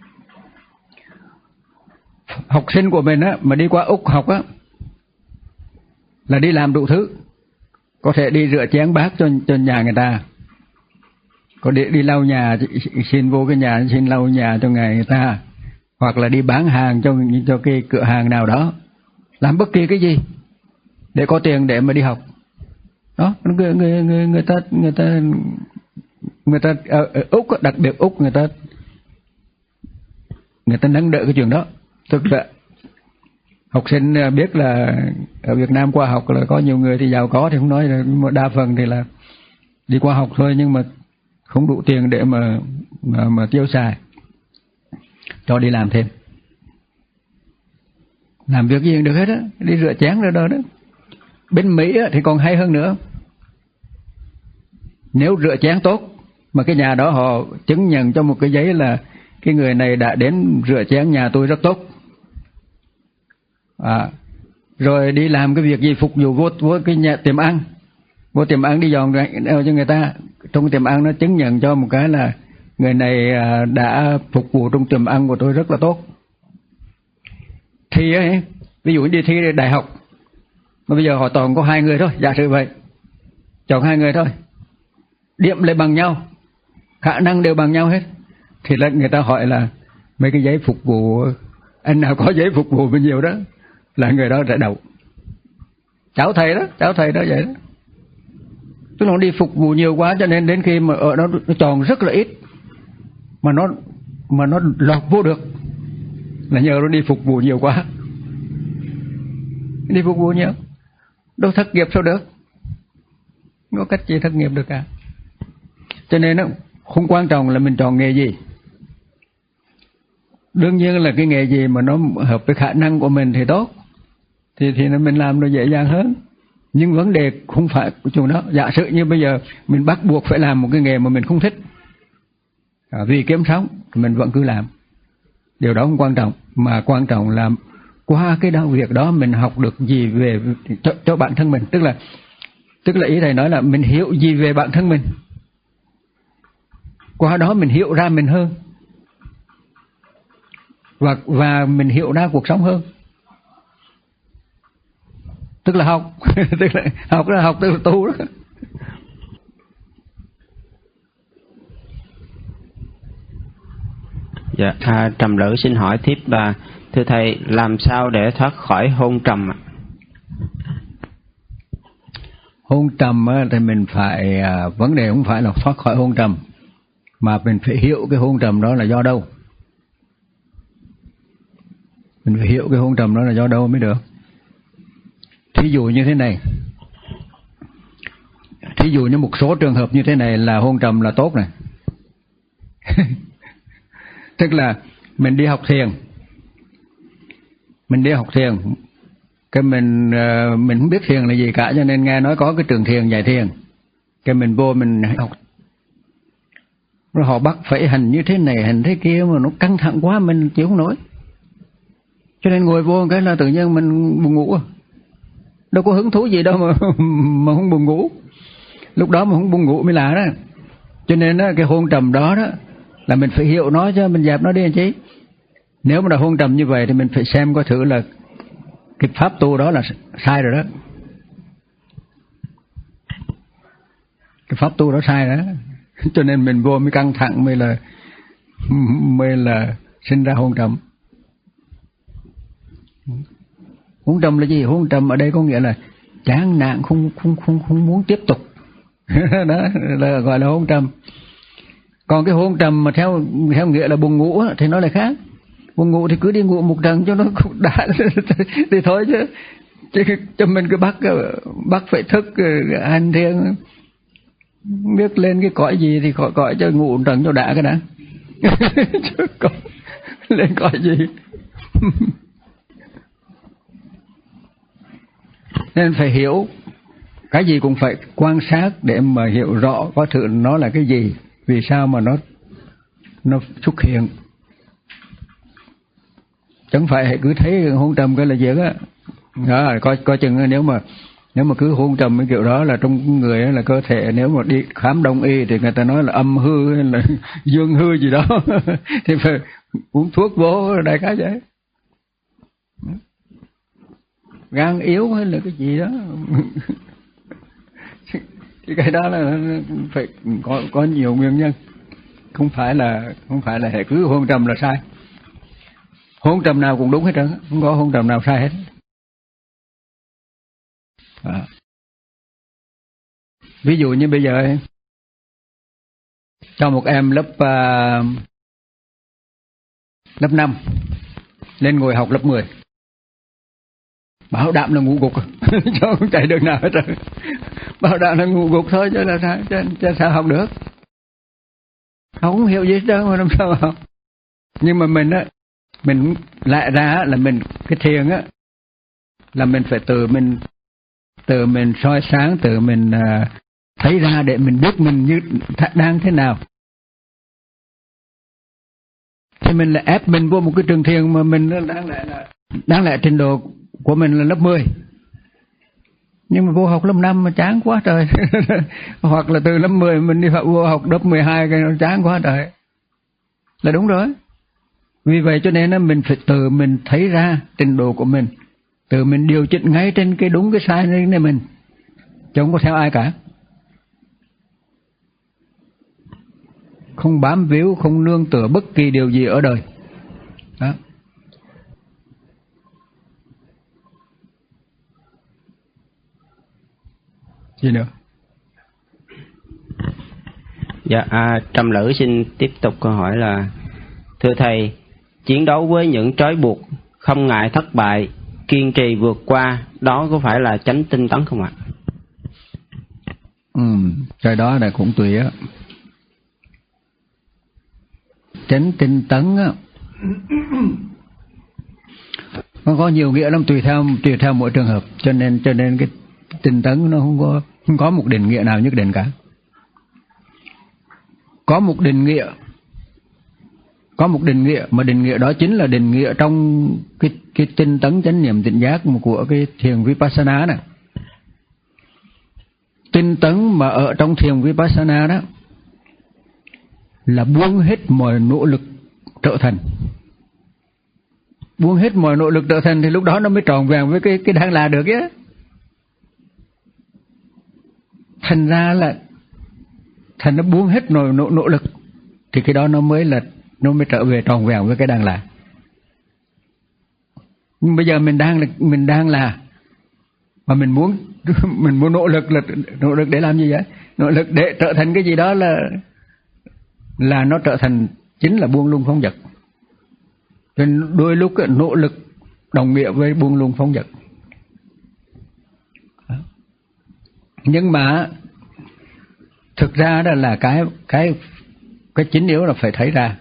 Học sinh của mình á mà đi qua Úc học á là đi làm đủ thứ, có thể đi rửa chén bát cho cho nhà người ta, có đi đi lau nhà, xin vô cái nhà xin lau nhà cho người ta, hoặc là đi bán hàng cho cho cái cửa hàng nào đó, làm bất kỳ cái gì để có tiền để mà đi học. Đó, người người người, người ta người ta người ta ở, ở Úc, đặc biệt Úc, người ta người ta nâng đỡ cái chuyện đó. Tức là học sinh biết là ở Việt Nam qua học là có nhiều người thì giàu có thì không nói, mà đa phần thì là đi qua học thôi, nhưng mà không đủ tiền để mà mà, mà tiêu xài, cho đi làm thêm, làm việc gì cũng được hết á, đi rửa chén rồi đó đó. Bên Mỹ á, thì còn hay hơn nữa, nếu rửa chén tốt mà cái nhà đó họ chứng nhận cho một cái giấy là cái người này đã đến rửa chén nhà tôi rất tốt, à, rồi đi làm cái việc gì phục vụ vô, vô cái nhà tiệm ăn, vô tiệm ăn đi dọn cho người ta, trong tiệm ăn nó chứng nhận cho một cái là người này đã phục vụ trong tiệm ăn của tôi rất là tốt. Thì ấy, ví dụ đi thi đại học mà bây giờ họ toàn có hai người thôi, giả sử vậy, chọn hai người thôi, điểm lại bằng nhau, khả năng đều bằng nhau hết, thì là người ta hỏi là mấy cái giấy phục vụ, anh nào có giấy phục vụ bao nhiêu đó là người đó đã đậu. Cháu thầy đó, cháu thầy đó vậy đó. Tức là nó đi phục vụ nhiều quá cho nên đến khi mà ở đó nó tròn rất là ít mà nó mà nó lọt vô được là nhờ nó đi phục vụ nhiều quá. Đi phục vụ nhiều, đâu thất nghiệp sao được, có cách gì thất nghiệp được cả. Cho nên nó không quan trọng là mình chọn nghề gì. Đương nhiên là cái nghề gì mà nó hợp với khả năng của mình thì tốt, thì thì mình làm nó dễ dàng hơn. Nhưng vấn đề không phải của chỗ đó. Giả sử như bây giờ mình bắt buộc phải làm một cái nghề mà mình không thích, à, vì kiếm sống thì mình vẫn cứ làm. Điều đó không quan trọng, mà quan trọng là qua cái đạo việc đó mình học được gì về cho, cho bản thân mình. Tức là tức là ý thầy nói là mình hiểu gì về bản thân mình, qua đó mình hiểu ra mình hơn, và và mình hiểu ra cuộc sống hơn. Tức là học tức là học là học tức là tu đó. Dạ, à, Trầm Lữ xin hỏi tiếp là thưa thầy, làm sao để thoát khỏi hôn trầm ạ? Hôn trầm thì mình phải, à, vấn đề không phải là thoát khỏi hôn trầm, mà mình phải hiểu cái hôn trầm đó là do đâu. Mình phải hiểu cái hôn trầm đó là do đâu mới được. Thí dụ như thế này, thí dụ như một số trường hợp như thế này là hôn trầm là tốt này. Tức là mình đi học thiền, mình đi học thiền, cái mình mình không biết thiền là gì cả, cho nên nghe nói có cái trường thiền dạy thiền, cái mình vô mình học, rồi họ bắt phải hành như thế này hành thế kia mà nó căng thẳng quá mình chịu không nổi, cho nên ngồi vô cái là tự nhiên mình buồn ngủ. Đâu có hứng thú gì đâu mà mà không buồn ngủ, lúc đó mà không buồn ngủ mới lạ đó. Cho nên đó, cái hôn trầm đó đó là mình phải hiểu nó cho mình dẹp nó đi anh chị. Nếu mà là hôn trầm như vậy thì mình phải xem coi thử là cái pháp tu đó là sai rồi đó, cái pháp tu đó sai đó. Cho nên mình vô mới căng thẳng, mới là mới là sinh ra hôn trầm. Hôn trầm là gì? Hôn trầm ở đây có nghĩa là chán nản, không không không không muốn tiếp tục. Đó là gọi là hôn trầm. Còn cái hôn trầm mà theo theo nghĩa là buồn ngủ thì nó lại khác. Muốn ngủ thì cứ đi ngủ một trận cho nó đã thì thôi chứ. Chứ cho mình cứ bắt bắt phải thức hành thiền, biết lên cái cõi gì thì cõi cõi cho ngủ một trận cho đã cái đã. Chứ có lên cõi gì. Nên phải hiểu, cái gì cũng phải quan sát để mà hiểu rõ có thử nó là cái gì, vì sao mà nó nó xuất hiện. Chẳng phải cứ thấy hôn trầm cái là việc á. Đó, coi coi chừng nếu mà nếu mà cứ hôn trầm cái kiểu đó là trong người là cơ thể, nếu mà đi khám đông y thì người ta nói là âm hư hay là dương hư gì đó thì phải uống thuốc vô đại khái vậy. Gan yếu hay là cái gì đó thì cái đó là phải có có nhiều nguyên nhân, không phải là không phải là hệ cứ hôn trầm là sai. Hôn trầm nào cũng đúng hết trơn, không có hôn trầm nào sai hết. À. Ví dụ như bây giờ cho một em lớp uh, lớp năm lên ngồi học lớp mười, bảo đảm là ngủ gục cho không chạy được nào hết rồi. Bảo đảm là ngủ gục thôi chứ là sao, chứ, chứ sao học được. Không hiểu gì hết trơn mà làm sao học. Nhưng mà mình á, mình lại ra là mình cái thiền á là mình phải tự mình tự mình soi sáng, tự mình uh, thấy ra để mình biết mình như đang thế nào. Thì mình lại ép mình vô một cái trường thiền mà mình đang lại là đang lại trình độ của mình là lớp mười, nhưng mà vô học lớp năm mà chán quá trời. Hoặc là từ lớp mười mình đi vô học lớp mười hai cái nó chán quá trời, là đúng rồi. Vì vậy cho nên là mình phải tự mình thấy ra trình độ của mình, tự mình điều chỉnh ngay trên cái đúng cái sai này mình, chứ không có theo ai cả. Không bám víu, không nương tựa bất kỳ điều gì ở đời. Đó. Gì nữa? Dạ, à, Trầm Lữ xin tiếp tục câu hỏi là: thưa thầy, chiến đấu với những trói buộc, không ngại thất bại, kiên trì vượt qua, đó có phải là chánh tinh tấn không ạ? Ừ, cái đó là cũng tùy á. Chánh tinh tấn á, nó có nhiều nghĩa lắm, tùy theo tùy theo mỗi trường hợp, cho nên cho nên cái tinh tấn nó không có không có một định nghĩa nào nhất định cả. Có một định nghĩa, có một định nghĩa mà định nghĩa đó chính là định nghĩa trong cái cái tinh tấn chánh niệm tỉnh giác của cái thiền Vipassana này. Tinh tấn mà ở trong thiền Vipassana đó là buông hết mọi nỗ lực trở thành. Buông hết mọi nỗ lực trở thành thì lúc đó nó mới tròn vẹn với cái cái đang là được á. Thành ra là thành nó buông hết nỗ, nỗ, nỗ lực thì cái đó nó mới là nó mới trở về tròn vẹn với cái đang là. Nhưng bây giờ mình đang là mình đang là mà mình muốn mình muốn nỗ lực là nỗ lực để làm gì vậy? Nỗ lực để trở thành cái gì đó là là nó trở thành chính là buông lung phóng dật. Nên đôi lúc cái nỗ lực đồng nghĩa với buông lung phóng dật. Nhưng mà thực ra đó là cái cái cái chính yếu là phải thấy ra.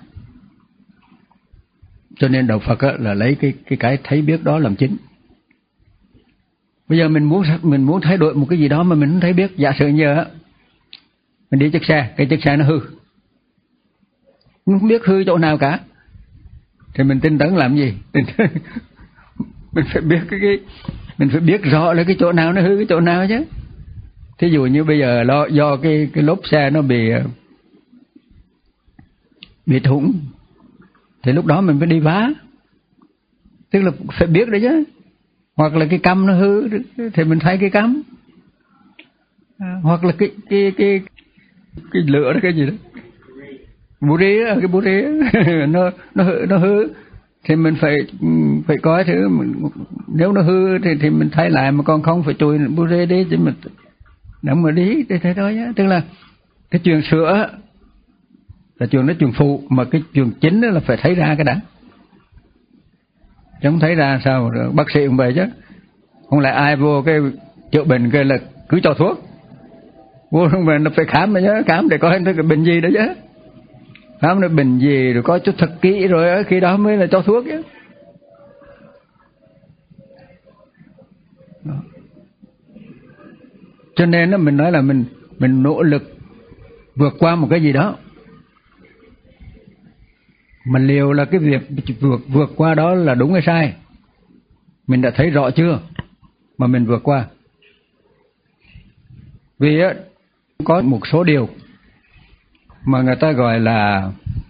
Cho nên đạo Phật là lấy cái cái cái thấy biết đó làm chính. Bây giờ mình muốn mình muốn thay đổi một cái gì đó mà mình không thấy biết, giả sử như mình đi chiếc xe, cái chiếc xe nó hư, không biết hư chỗ nào cả, thì mình tinh tấn làm gì? Mình phải biết cái, cái mình phải biết rõ là cái chỗ nào nó hư, cái chỗ nào chứ. Thí dụ như bây giờ lo, do cái cái lốp xe nó bị bị thủng, thì lúc đó mình phải đi vá, tức là phải biết đấy chứ. Hoặc là cái căm nó hư thì mình thay cái căm, à, hoặc là cái cái cái cái lửa đó, cái gì đó, bù ri đó, cái bù ri nó nó hư, nó hư thì mình phải phải coi thử, nếu nó hư thì thì mình thay lại, mà còn không phải chùi bù ri đi chứ mình nằm mà đi thì thế thôi nhá. Tức là cái chuyện sửa là chuyện nó chuyện phụ, mà cái chuyện chính đó là phải thấy ra cái đã. chứ không thấy ra sao. Bác sĩ cũng vậy chứ, không lại ai vô cái chữa bệnh cái là cứ cho thuốc, vô không phải nó phải khám mà nhớ, khám để coi cái bệnh gì đó chứ, khám nó bệnh gì rồi có chút thật kỹ rồi khi đó mới là cho thuốc chứ. Đó. Cho nên đó, mình nói là mình mình nỗ lực vượt qua một cái gì đó, mà liệu là cái việc vượt vượt qua đó là đúng hay sai, mình đã thấy rõ chưa mà mình vượt qua. Vì á, có một số điều mà người ta gọi là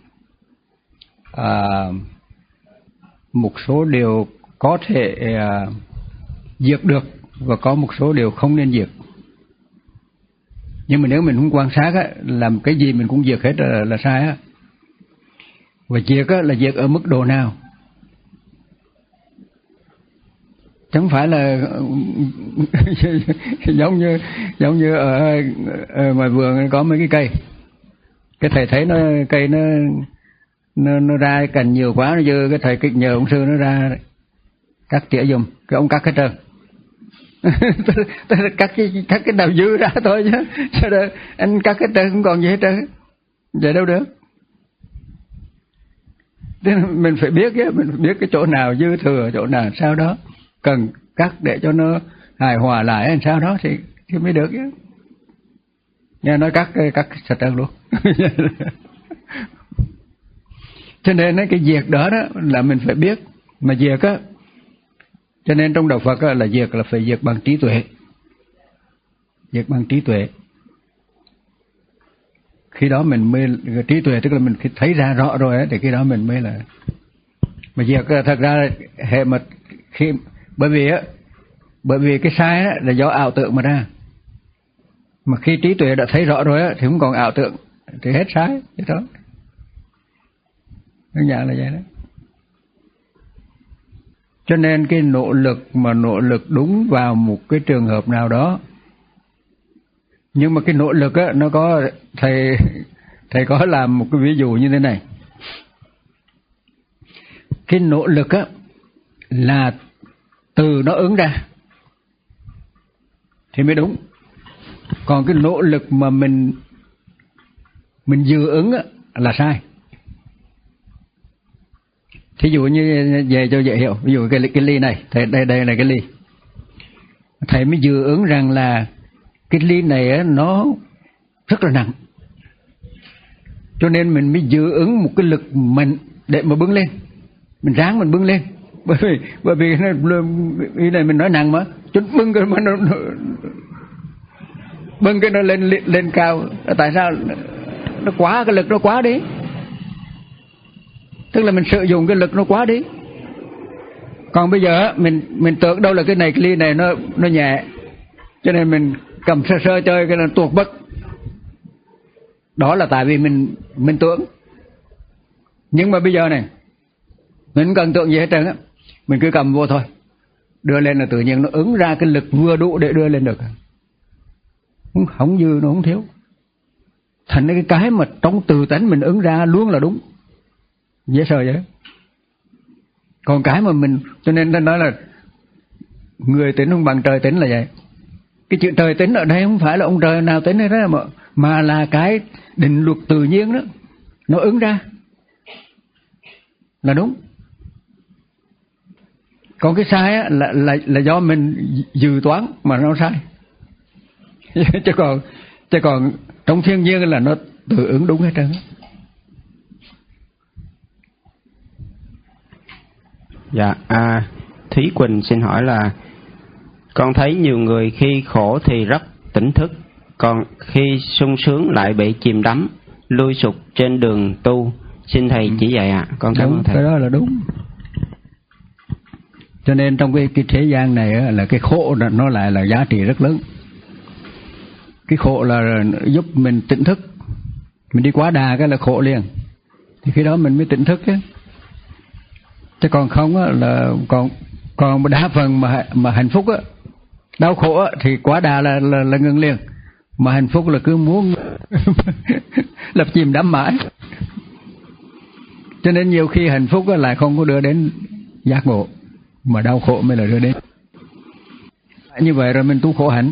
à, một số điều có thể à, diệt được, và có một số điều không nên diệt. Nhưng mà nếu mình không quan sát á, làm cái gì mình cũng diệt hết là, là sai á. Và diệt á, là diệt ở mức độ nào? Chẳng phải là giống như giống như ở, ở ngoài vườn có mấy cái cây, cái thầy thấy nó cây nó nó, nó ra cành nhiều quá, nó dơ, cái thầy kịch nhờ ông sư nó ra cắt tỉa giùm, cái ông cắt hết trơn. cắt cái cắt cái nào dư ra thôi chứ, chứ đó, anh cắt hết trơn không còn gì hết trơn, vậy đâu được. Nên mình phải biết chứ, mình phải biết cái chỗ nào dư thừa, chỗ nào sao đó cần cắt để cho nó hài hòa lại làm sao đó thì thì mới được chứ. Nghe nói cắt cắt sạch trơn luôn. Cho nên cái việc đó đó là mình phải biết, mà việc á, cho nên trong đạo Phật á, là việc là phải việc bằng trí tuệ, việc bằng trí tuệ. Khi đó mình mới trí tuệ, tức là mình thấy ra rõ rồi ấy, thì khi đó mình mới là. Mà việc thật ra hệ mà khi bởi vì á, bởi vì cái sai á, là do ảo tưởng mà ra. Mà khi trí tuệ đã thấy rõ rồi á, thì không còn ảo tưởng thì hết sai thế đó. Đơn giản là vậy đó. Cho nên cái nỗ lực mà nỗ lực đúng vào một cái trường hợp nào đó, nhưng mà cái nỗ lực á, nó có thầy thầy có làm một cái ví dụ như thế này. Cái nỗ lực á là từ nó ứng ra thì mới đúng. Còn cái nỗ lực mà mình mình dự ứng á, là sai. Thí dụ như về cho dễ hiểu, ví dụ cái cái ly này, thầy đây đây là cái ly. Thầy mới dự ứng rằng là cái ly này á, nó rất là nặng, cho nên mình mới dự ứng một cái lực mạnh để mà bưng lên, mình ráng mình bưng lên, bởi vì bởi vì cái này mình nói nặng mà, chút bưng cái mà nó, nó bưng cái nó lên lên cao, tại sao nó quá, cái lực nó quá đi, tức là mình sử dụng cái lực nó quá đi. Còn bây giờ mình mình tưởng đâu là cái này cái ly này nó nó nhẹ, cho nên mình cầm sơ sơ chơi cái nó tuột mất. Đó là tại vì mình mình tưởng. Nhưng mà bây giờ này mình không cần tưởng gì hết trơn á, mình cứ cầm vô thôi, đưa lên là tự nhiên nó ứng ra cái lực vừa đủ để đưa lên được, không không dư nó không thiếu. Thành cái cái mà trong từ tánh mình ứng ra luôn là đúng, dễ sợ vậy. Còn cái mà mình, cho nên ta nói là người tính không bằng trời tính là vậy. Cái chữ trời tính ở đây không phải là ông trời nào tính hết đó, mà, mà là cái định luật tự nhiên đó, nó ứng ra là đúng. Còn cái sai á, là, là, là do mình dự toán mà nó sai. chứ còn chứ còn trong thiên nhiên là nó tự ứng đúng hết trơn. Dạ, à, Thúy Quỳnh xin hỏi là con thấy nhiều người khi khổ thì rất tỉnh thức, còn khi sung sướng lại bị chìm đắm, lui sụt trên đường tu. Xin thầy chỉ dạy ạ. À. Con cảm ơn thầy. Cái đó là đúng. Cho nên trong cái, cái thế gian này là cái khổ nó lại là giá trị rất lớn. Cái khổ là giúp mình tỉnh thức, mình đi quá đà cái là khổ liền, thì khi đó mình mới tỉnh thức chứ. Chứ còn không á, là còn còn đa phần mà mà hạnh phúc á, đau khổ á, thì quá đà là là, là ngừng liền, mà hạnh phúc là cứ muốn lập chìm đắm mãi. Cho nên nhiều khi hạnh phúc á, lại không có đưa đến giác ngộ. mà đau khổ mới là đưa đến. Như vậy rồi mình tu khổ hạnh.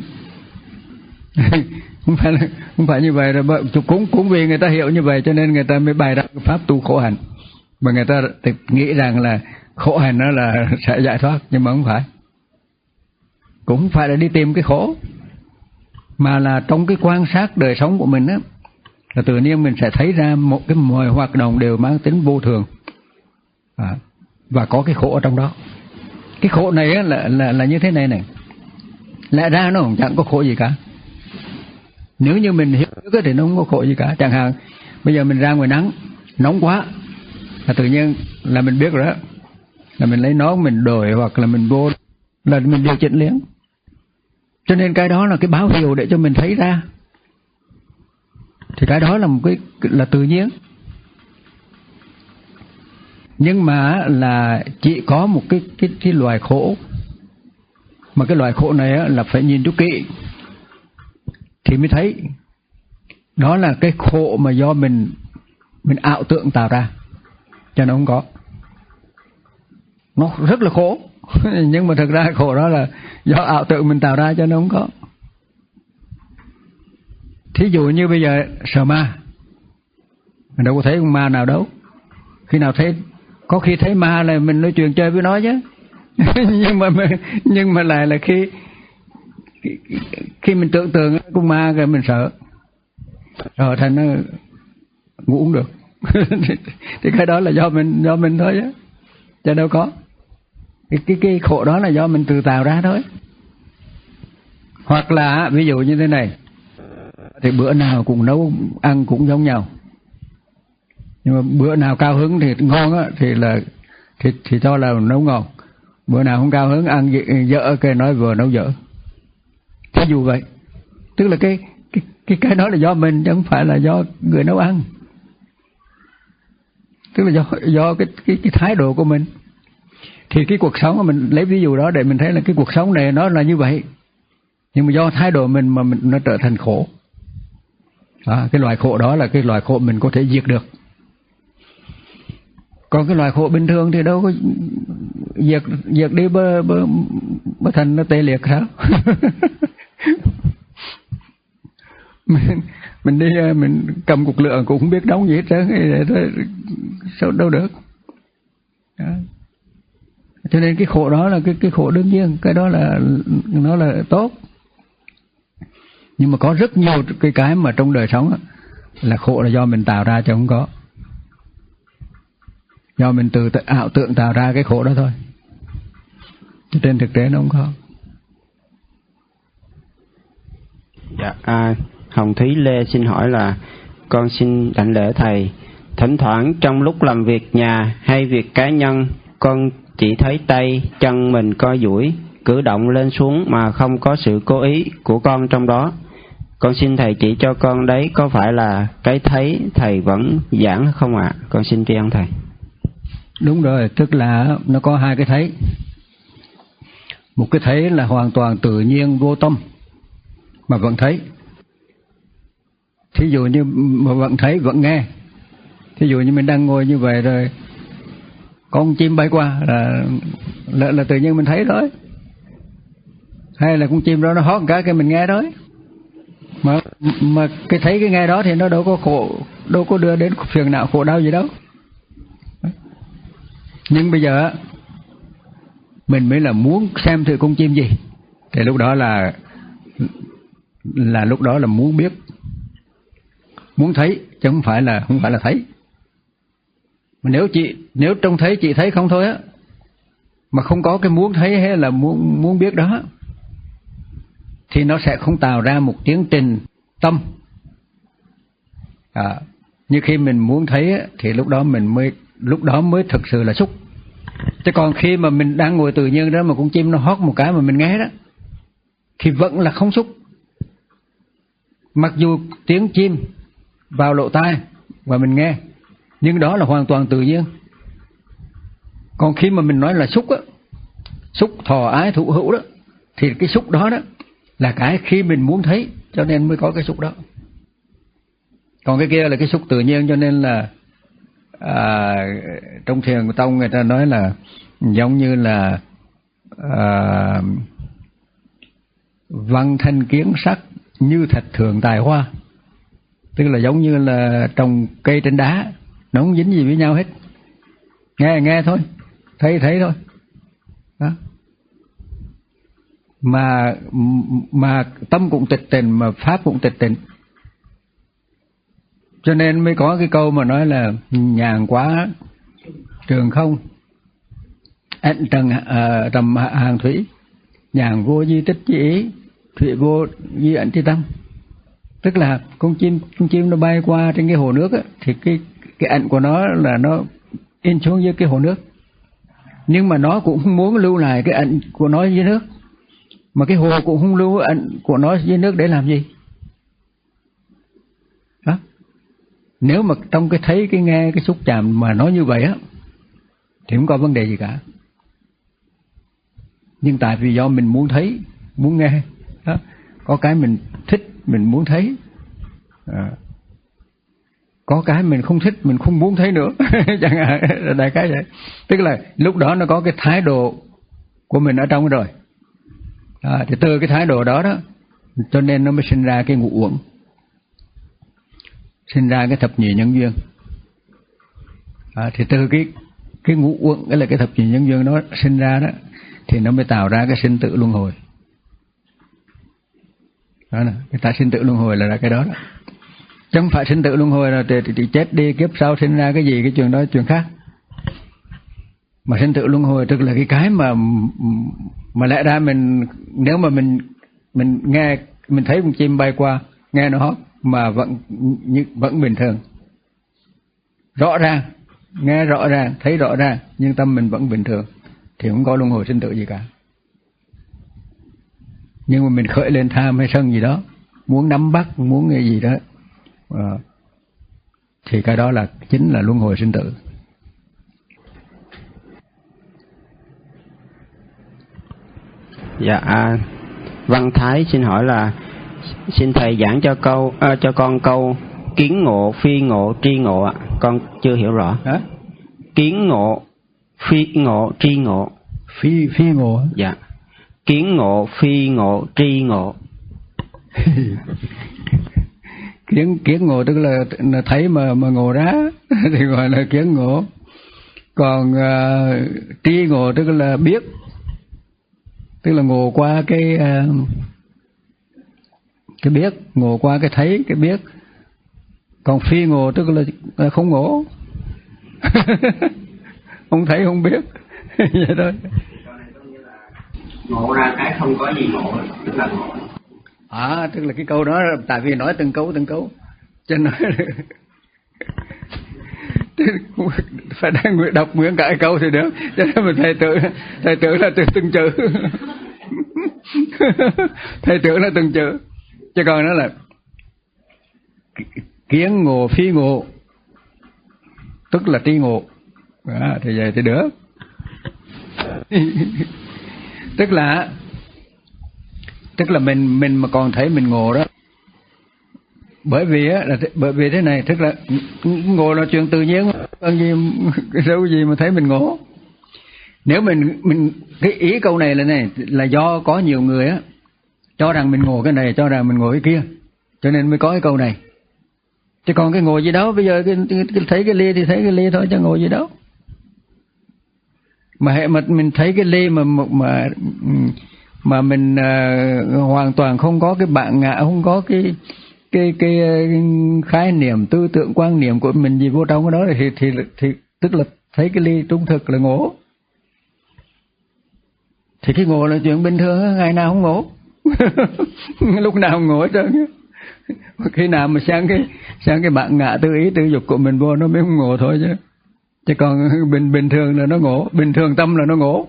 không phải là, không phải như vậy rồi, cũng cũng vì người ta hiểu như vậy cho nên người ta mới bày ra pháp tu khổ hạnh, mà người ta nghĩ rằng là khổ hạnh đó là sẽ giải thoát, nhưng mà không phải. Cũng không phải là đi tìm cái khổ, mà là trong cái quan sát đời sống của mình á, là tự nhiên mình sẽ thấy ra một cái mọi hoạt động đều mang tính vô thường, à, và có cái khổ ở trong đó. Cái khổ này á, là, là, là như thế này này, lẽ ra nó cũng chẳng có khổ gì cả. Nếu như mình hiểu thì nó không có khổ gì cả. Chẳng hạn bây giờ mình ra ngoài nắng nóng quá, là tự nhiên là mình biết rồi đó, là mình lấy nón mình đổi hoặc là mình vô là mình điều chỉnh liền. Cho nên cái đó là cái báo hiệu để cho mình thấy ra, thì cái đó là một cái là tự nhiên. Nhưng mà là chỉ có một cái cái cái loài khổ, mà cái loài khổ này là phải nhìn cho kỹ thì mới thấy. Đó là cái khổ mà do mình mình ảo tưởng tạo ra, cho nó không có. Nó rất là khổ, nhưng mà thực ra khổ đó là do ảo tưởng mình tạo ra cho nó không có. Thí dụ như bây giờ sợ ma, mình đâu có thấy con ma nào đâu. Khi nào thấy, có khi thấy ma là mình nói chuyện chơi với nó chứ. nhưng mà nhưng mà lại là khi khi mình tưởng tượng con ma rồi mình sợ, rồi thành nó ngủ cũng được. Thì cái đó là do mình do mình thôi chứ, chứ đâu có. Cái, cái cái khổ đó là do mình tự tạo ra thôi. Hoặc là ví dụ như thế này, thì bữa nào cũng nấu ăn cũng giống nhau, nhưng mà bữa nào cao hứng thì ngon á, thì là thì thì cho là nấu ngon. Bữa nào không cao hứng ăn dở cái nói vừa nấu dở. Thí dụ vậy, tức là cái cái cái cái đó là do mình chứ không phải là do người nấu ăn. Tức là do do cái cái cái thái độ của mình. Thì cái cuộc sống, mình lấy ví dụ đó để mình thấy là cái cuộc sống này nó là như vậy, nhưng mà do thái độ mình mà mình nó trở thành khổ. À, cái loại khổ đó là cái loại khổ mình có thể diệt được. Còn cái loại khổ bình thường thì đâu có diệt diệt đi bơ bơ bơ thành nó tê liệt sao? mình mình đi mình cầm cục lửa cũng không biết đóng gì hết trơn, sao đâu được. Đó. Cho nên cái khổ đó là cái cái khổ đương nhiên, cái đó là nó là tốt. Nhưng mà có rất nhiều cái cái mà trong đời sống là khổ là do mình tạo ra chứ không có. Do mình từ ảo tưởng tạo ra cái khổ đó thôi. Chứ trên thực tế nó không có. Dạ, à, Hồng Thúy Lê xin hỏi là con xin đảnh lễ thầy. Thỉnh thoảng trong lúc làm việc nhà hay việc cá nhân, con chỉ thấy tay, chân mình co duỗi, cử động lên xuống mà không có sự cố ý của con trong đó. Con xin thầy chỉ cho con đấy có phải là cái thấy thầy vẫn giảng không ạ? À? Con xin tri ân thầy. Đúng rồi, tức là nó có hai cái thấy. Một cái thấy là hoàn toàn tự nhiên vô tâm mà vẫn thấy. Thí dụ như mà vẫn thấy, vẫn nghe. Thí dụ như mình đang ngồi như vậy rồi con chim bay qua là, là, là tự nhiên mình thấy rồi. Hay là con chim đó nó hót một cái cái mình nghe rồi. Mà, mà cái thấy cái nghe đó thì nó đâu có khổ, đâu có đưa đến phiền não khổ đau gì đâu. Nhưng bây giờ mình mới là muốn xem thử con chim gì, thì lúc đó là là lúc đó là muốn biết, muốn thấy chứ không phải là không phải là thấy. Mà nếu chị nếu trông thấy chị thấy không thôi á, mà không có cái muốn thấy hay là muốn muốn biết đó, thì nó sẽ không tạo ra một tiến trình tâm. À, như khi mình muốn thấy á, thì lúc đó mình mới lúc đó mới thực sự là xúc. Chứ còn khi mà mình đang ngồi tự nhiên đó mà con chim nó hót một cái mà mình nghe đó, thì vẫn là không xúc. Mặc dù tiếng chim vào lỗ tai và mình nghe, nhưng đó là hoàn toàn tự nhiên. Còn khi mà mình nói là xúc á, xúc thọ ái thụ hữu đó, thì cái xúc đó đó là cái khi mình muốn thấy, cho nên mới có cái xúc đó. Còn cái kia là cái xúc tự nhiên, cho nên là à, trong thiền của tông người ta nói là giống như là à, văn thanh kiến sắc như thạch thường tài hoa, tức là giống như là trồng cây trên đá, nó không dính gì với nhau hết, nghe nghe thôi, thấy thấy thôi đó. Mà mà tâm cũng tịch tịnh, mà pháp cũng tịch tịnh, cho nên mới có cái câu mà nói là nhàn quá trường không, ẩn trần uh, trầm hàng thủy, nhàn vô di tích chi ý, thủy vô di ẩn chi tâm. Tức là con chim con chim nó bay qua trên cái hồ nước á, thì cái cái ẩn của nó là nó in xuống dưới cái hồ nước, nhưng mà nó cũng không muốn lưu lại cái ẩn của nó dưới nước, mà cái hồ cũng không lưu ẩn của nó dưới nước để làm gì đó. Nếu mà trong cái thấy cái nghe cái xúc chạm mà nó như vậy á thì không có vấn đề gì cả, nhưng tại vì do mình muốn thấy muốn nghe đó, có cái mình thích mình muốn thấy, à, có cái mình không thích mình không muốn thấy nữa chẳng hạn, đại cái vậy. Tức là lúc đó nó có cái thái độ của mình ở trong rồi, à, thì từ cái thái độ đó đó cho nên nó mới sinh ra cái ngũ uẩn, sinh ra cái thập nhị nhân duyên. À, thì từ cái cái ngũ uẩn, cái là cái thập nhị nhân duyên nó sinh ra đó, thì nó mới tạo ra cái sinh tử luân hồi. Đó là cái tại sinh tử luân hồi là cái đó đó, chứ không phải sinh tử luân hồi là thì, thì, thì chết đi kiếp sau sinh ra cái gì, cái chuyện đó chuyện khác. Mà sinh tử luân hồi tức là cái cái mà mà lẽ ra mình, nếu mà mình mình nghe mình thấy con chim bay qua, nghe nó hót mà vẫn như vẫn bình thường, rõ ràng, nghe rõ ràng, thấy rõ ràng, nhưng tâm mình vẫn bình thường, thì không có luân hồi sinh tử gì cả. Nhưng mà mình khởi lên tham hay sân gì đó, muốn nắm bắt, muốn cái gì đó, à, thì cái đó là chính là luân hồi sinh tử. Dạ, à, Văn Thái xin hỏi là xin thầy giảng cho câu à, cho con câu kiến ngộ, phi ngộ, tri ngộ ạ. Con chưa hiểu rõ. Hả? Kiến ngộ, phi ngộ, tri ngộ. Phi phi ngộ. Dạ. Kiến ngộ, phi ngộ, tri ngộ. kiến kiến ngộ tức là, là thấy mà mà ngộ ra thì gọi là kiến ngộ. Còn uh, tri ngộ tức là biết, tức là ngộ qua cái uh, cái biết, ngộ qua cái thấy, cái biết. Còn phi ngộ tức là, là không ngộ. Không thấy không biết. Vậy thôi. Ngộ ra cái không có gì ngộ, tức là ngộ. À, tức là cái câu đó tại vì nói từng câu từng câu cho nên nói phải đang đọc nguyên cả câu thì được, cho nên mình thầy tưởng thầy tưởng là từng từng chữ. Thầy tưởng là từng chữ, chứ còn nó là kiến ngộ, phi ngộ tức là tri ngộ. À, thì vậy thì được. Tức là tức là mình mình mà còn thấy mình ngộ đó, bởi vì á là bởi vì thế này, tức là ngộ là chuyện tự nhiên, còn gì đâu gì mà thấy mình ngộ. Nếu mình mình cái ý câu này là này là do có nhiều người á cho rằng mình ngộ cái này, cho rằng mình ngộ cái kia, cho nên mới có cái câu này. Chứ còn cái ngộ gì đâu, bây giờ cái, cái, cái thấy cái ly thì thấy cái ly thôi, chứ ngộ gì đâu. Mà hệ mà mình thấy cái ly mà mà mà mình uh, hoàn toàn không có cái bản ngã, không có cái cái cái khái niệm, tư tưởng, quan niệm của mình gì vô trong cái đó thì thì thì tức là thấy cái ly trung thực là ngộ. Thì cái ngộ là chuyện bình thường, ngày nào không ngộ. Lúc nào không ngộ hết trơn. Khi nào mà sang cái sang cái bản ngã tư ý tư dục của mình vô nó mới không ngộ thôi chứ. Chứ còn bình bình thường là nó ngộ, bình thường tâm là nó ngộ.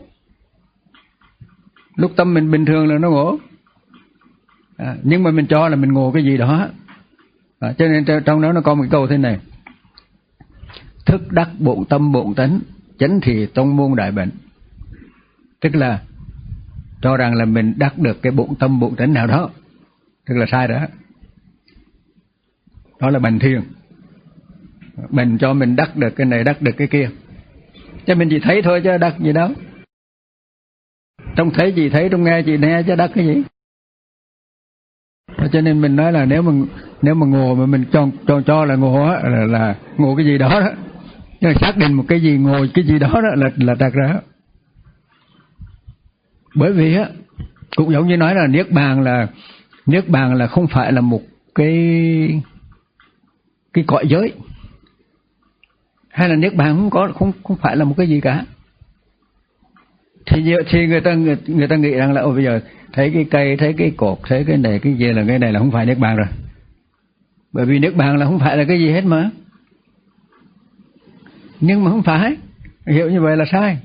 Lúc tâm mình bình thường là nó ngộ. À, nhưng mà mình cho là mình ngộ cái gì đó. À, cho nên trong đó nó có một câu thế này: thức đắc bổn tâm bổn tánh, chánh thì tông môn đại bệnh. Tức là cho rằng là mình đắc được cái bổn tâm bổn tánh nào đó, tức là sai đó. Đó là bành thiền. Mình cho mình đắc được cái này, đắc được cái kia, chứ mình chỉ thấy thôi chứ đắc gì đâu. Trong thấy gì thấy, trong nghe gì nghe, chứ đắc cái gì. Cho nên mình nói là nếu mà nếu mà ngộ mà mình cho cho cho là ngộ á, là, là ngộ cái gì đó đó, nhưng mà xác định một cái gì ngộ cái gì đó, đó là là trật ra. Bởi vì á cũng giống như nói là niết bàn là niết bàn là không phải là một cái cái cõi giới, hay là niết bàn không có không không phải là một cái gì cả. Thì thì người ta người, người ta nghĩ rằng là ồ bây giờ thấy cái cây, thấy cái cột, thấy cái này cái gì là cái này là không phải niết bàn rồi. Bởi vì niết bàn là không phải là cái gì hết mà. Nhưng mà không phải, hiểu như vậy là sai.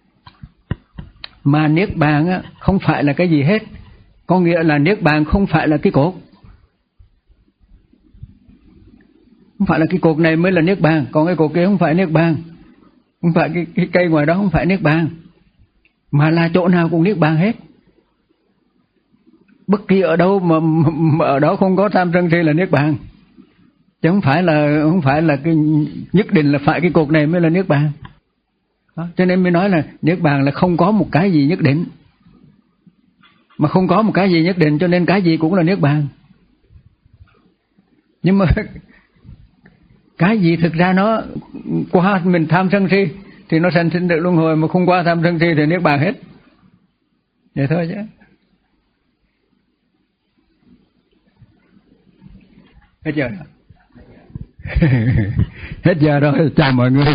Mà niết bàn á không phải là cái gì hết, có nghĩa là niết bàn không phải là cái cột. Không phải là cái cột này mới là niết bàn, còn cái cột kia không phải niết bàn. Không phải cái, cái cây ngoài đó không phải niết bàn, mà là chỗ nào cũng niết bàn hết. Bất kỳ ở đâu mà, mà ở đó không có tham sân si là niết bàn, chứ không phải là không phải là cái nhất định là phải cái cột này mới là niết bàn. Đó, cho nên mới nói là niết bàn là không có một cái gì nhất định, mà không có một cái gì nhất định cho nên cái gì cũng là niết bàn. Nhưng mà cái gì thực ra nó qua mình tham sân si thì nó sanh sinh được luân hồi, mà không qua tham sân si thì niết bàn hết. Vậy thôi chứ. Hết giờ rồi. Hết giờ rồi, chào mọi người.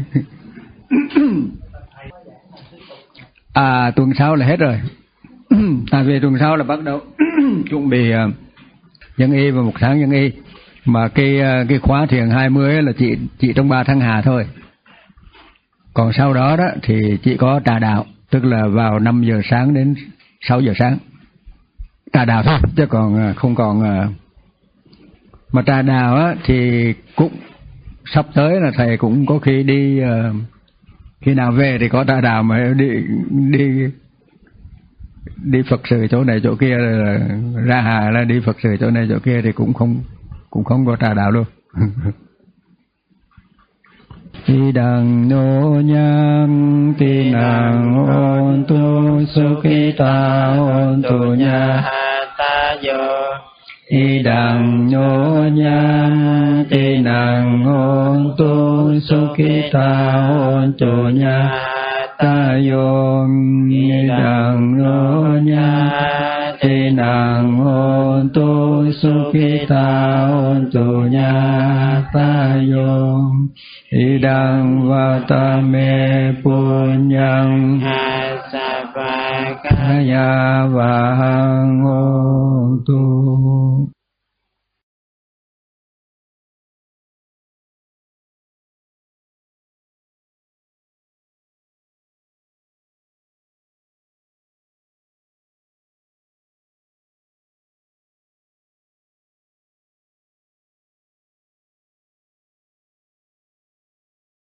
À tuần sau là hết rồi. Tại vì tuần sau là bắt đầu chuẩn bị uh, dân y và một tháng dân y. Mà cái cái khóa thiền hai mươi là chỉ chỉ trong ba tháng hà thôi. Còn sau đó đó thì chỉ có trà đạo, tức là vào năm giờ sáng đến sáu giờ sáng. Trà đạo thôi, chứ còn không còn. Mà trà đạo á thì cũng sắp tới là thầy cũng có khi đi, khi nào về thì có trà đạo, mà đi đi đi Phật sự chỗ này chỗ kia, là ra hà là đi Phật sự chỗ này chỗ kia thì cũng không cũng không có trà đạo luôn. Ti đằng nô nhang ti nàng ôn tu sukita ôn tu nha ta yo. Ti đằng nô nhang ti nàng ôn tu sukita ôn tu nha ta yo. Ti đằng nô nhang ti nàng ôn tu sukita ôn tu nha ta yo. Idang vatame punyang asavakaya vahang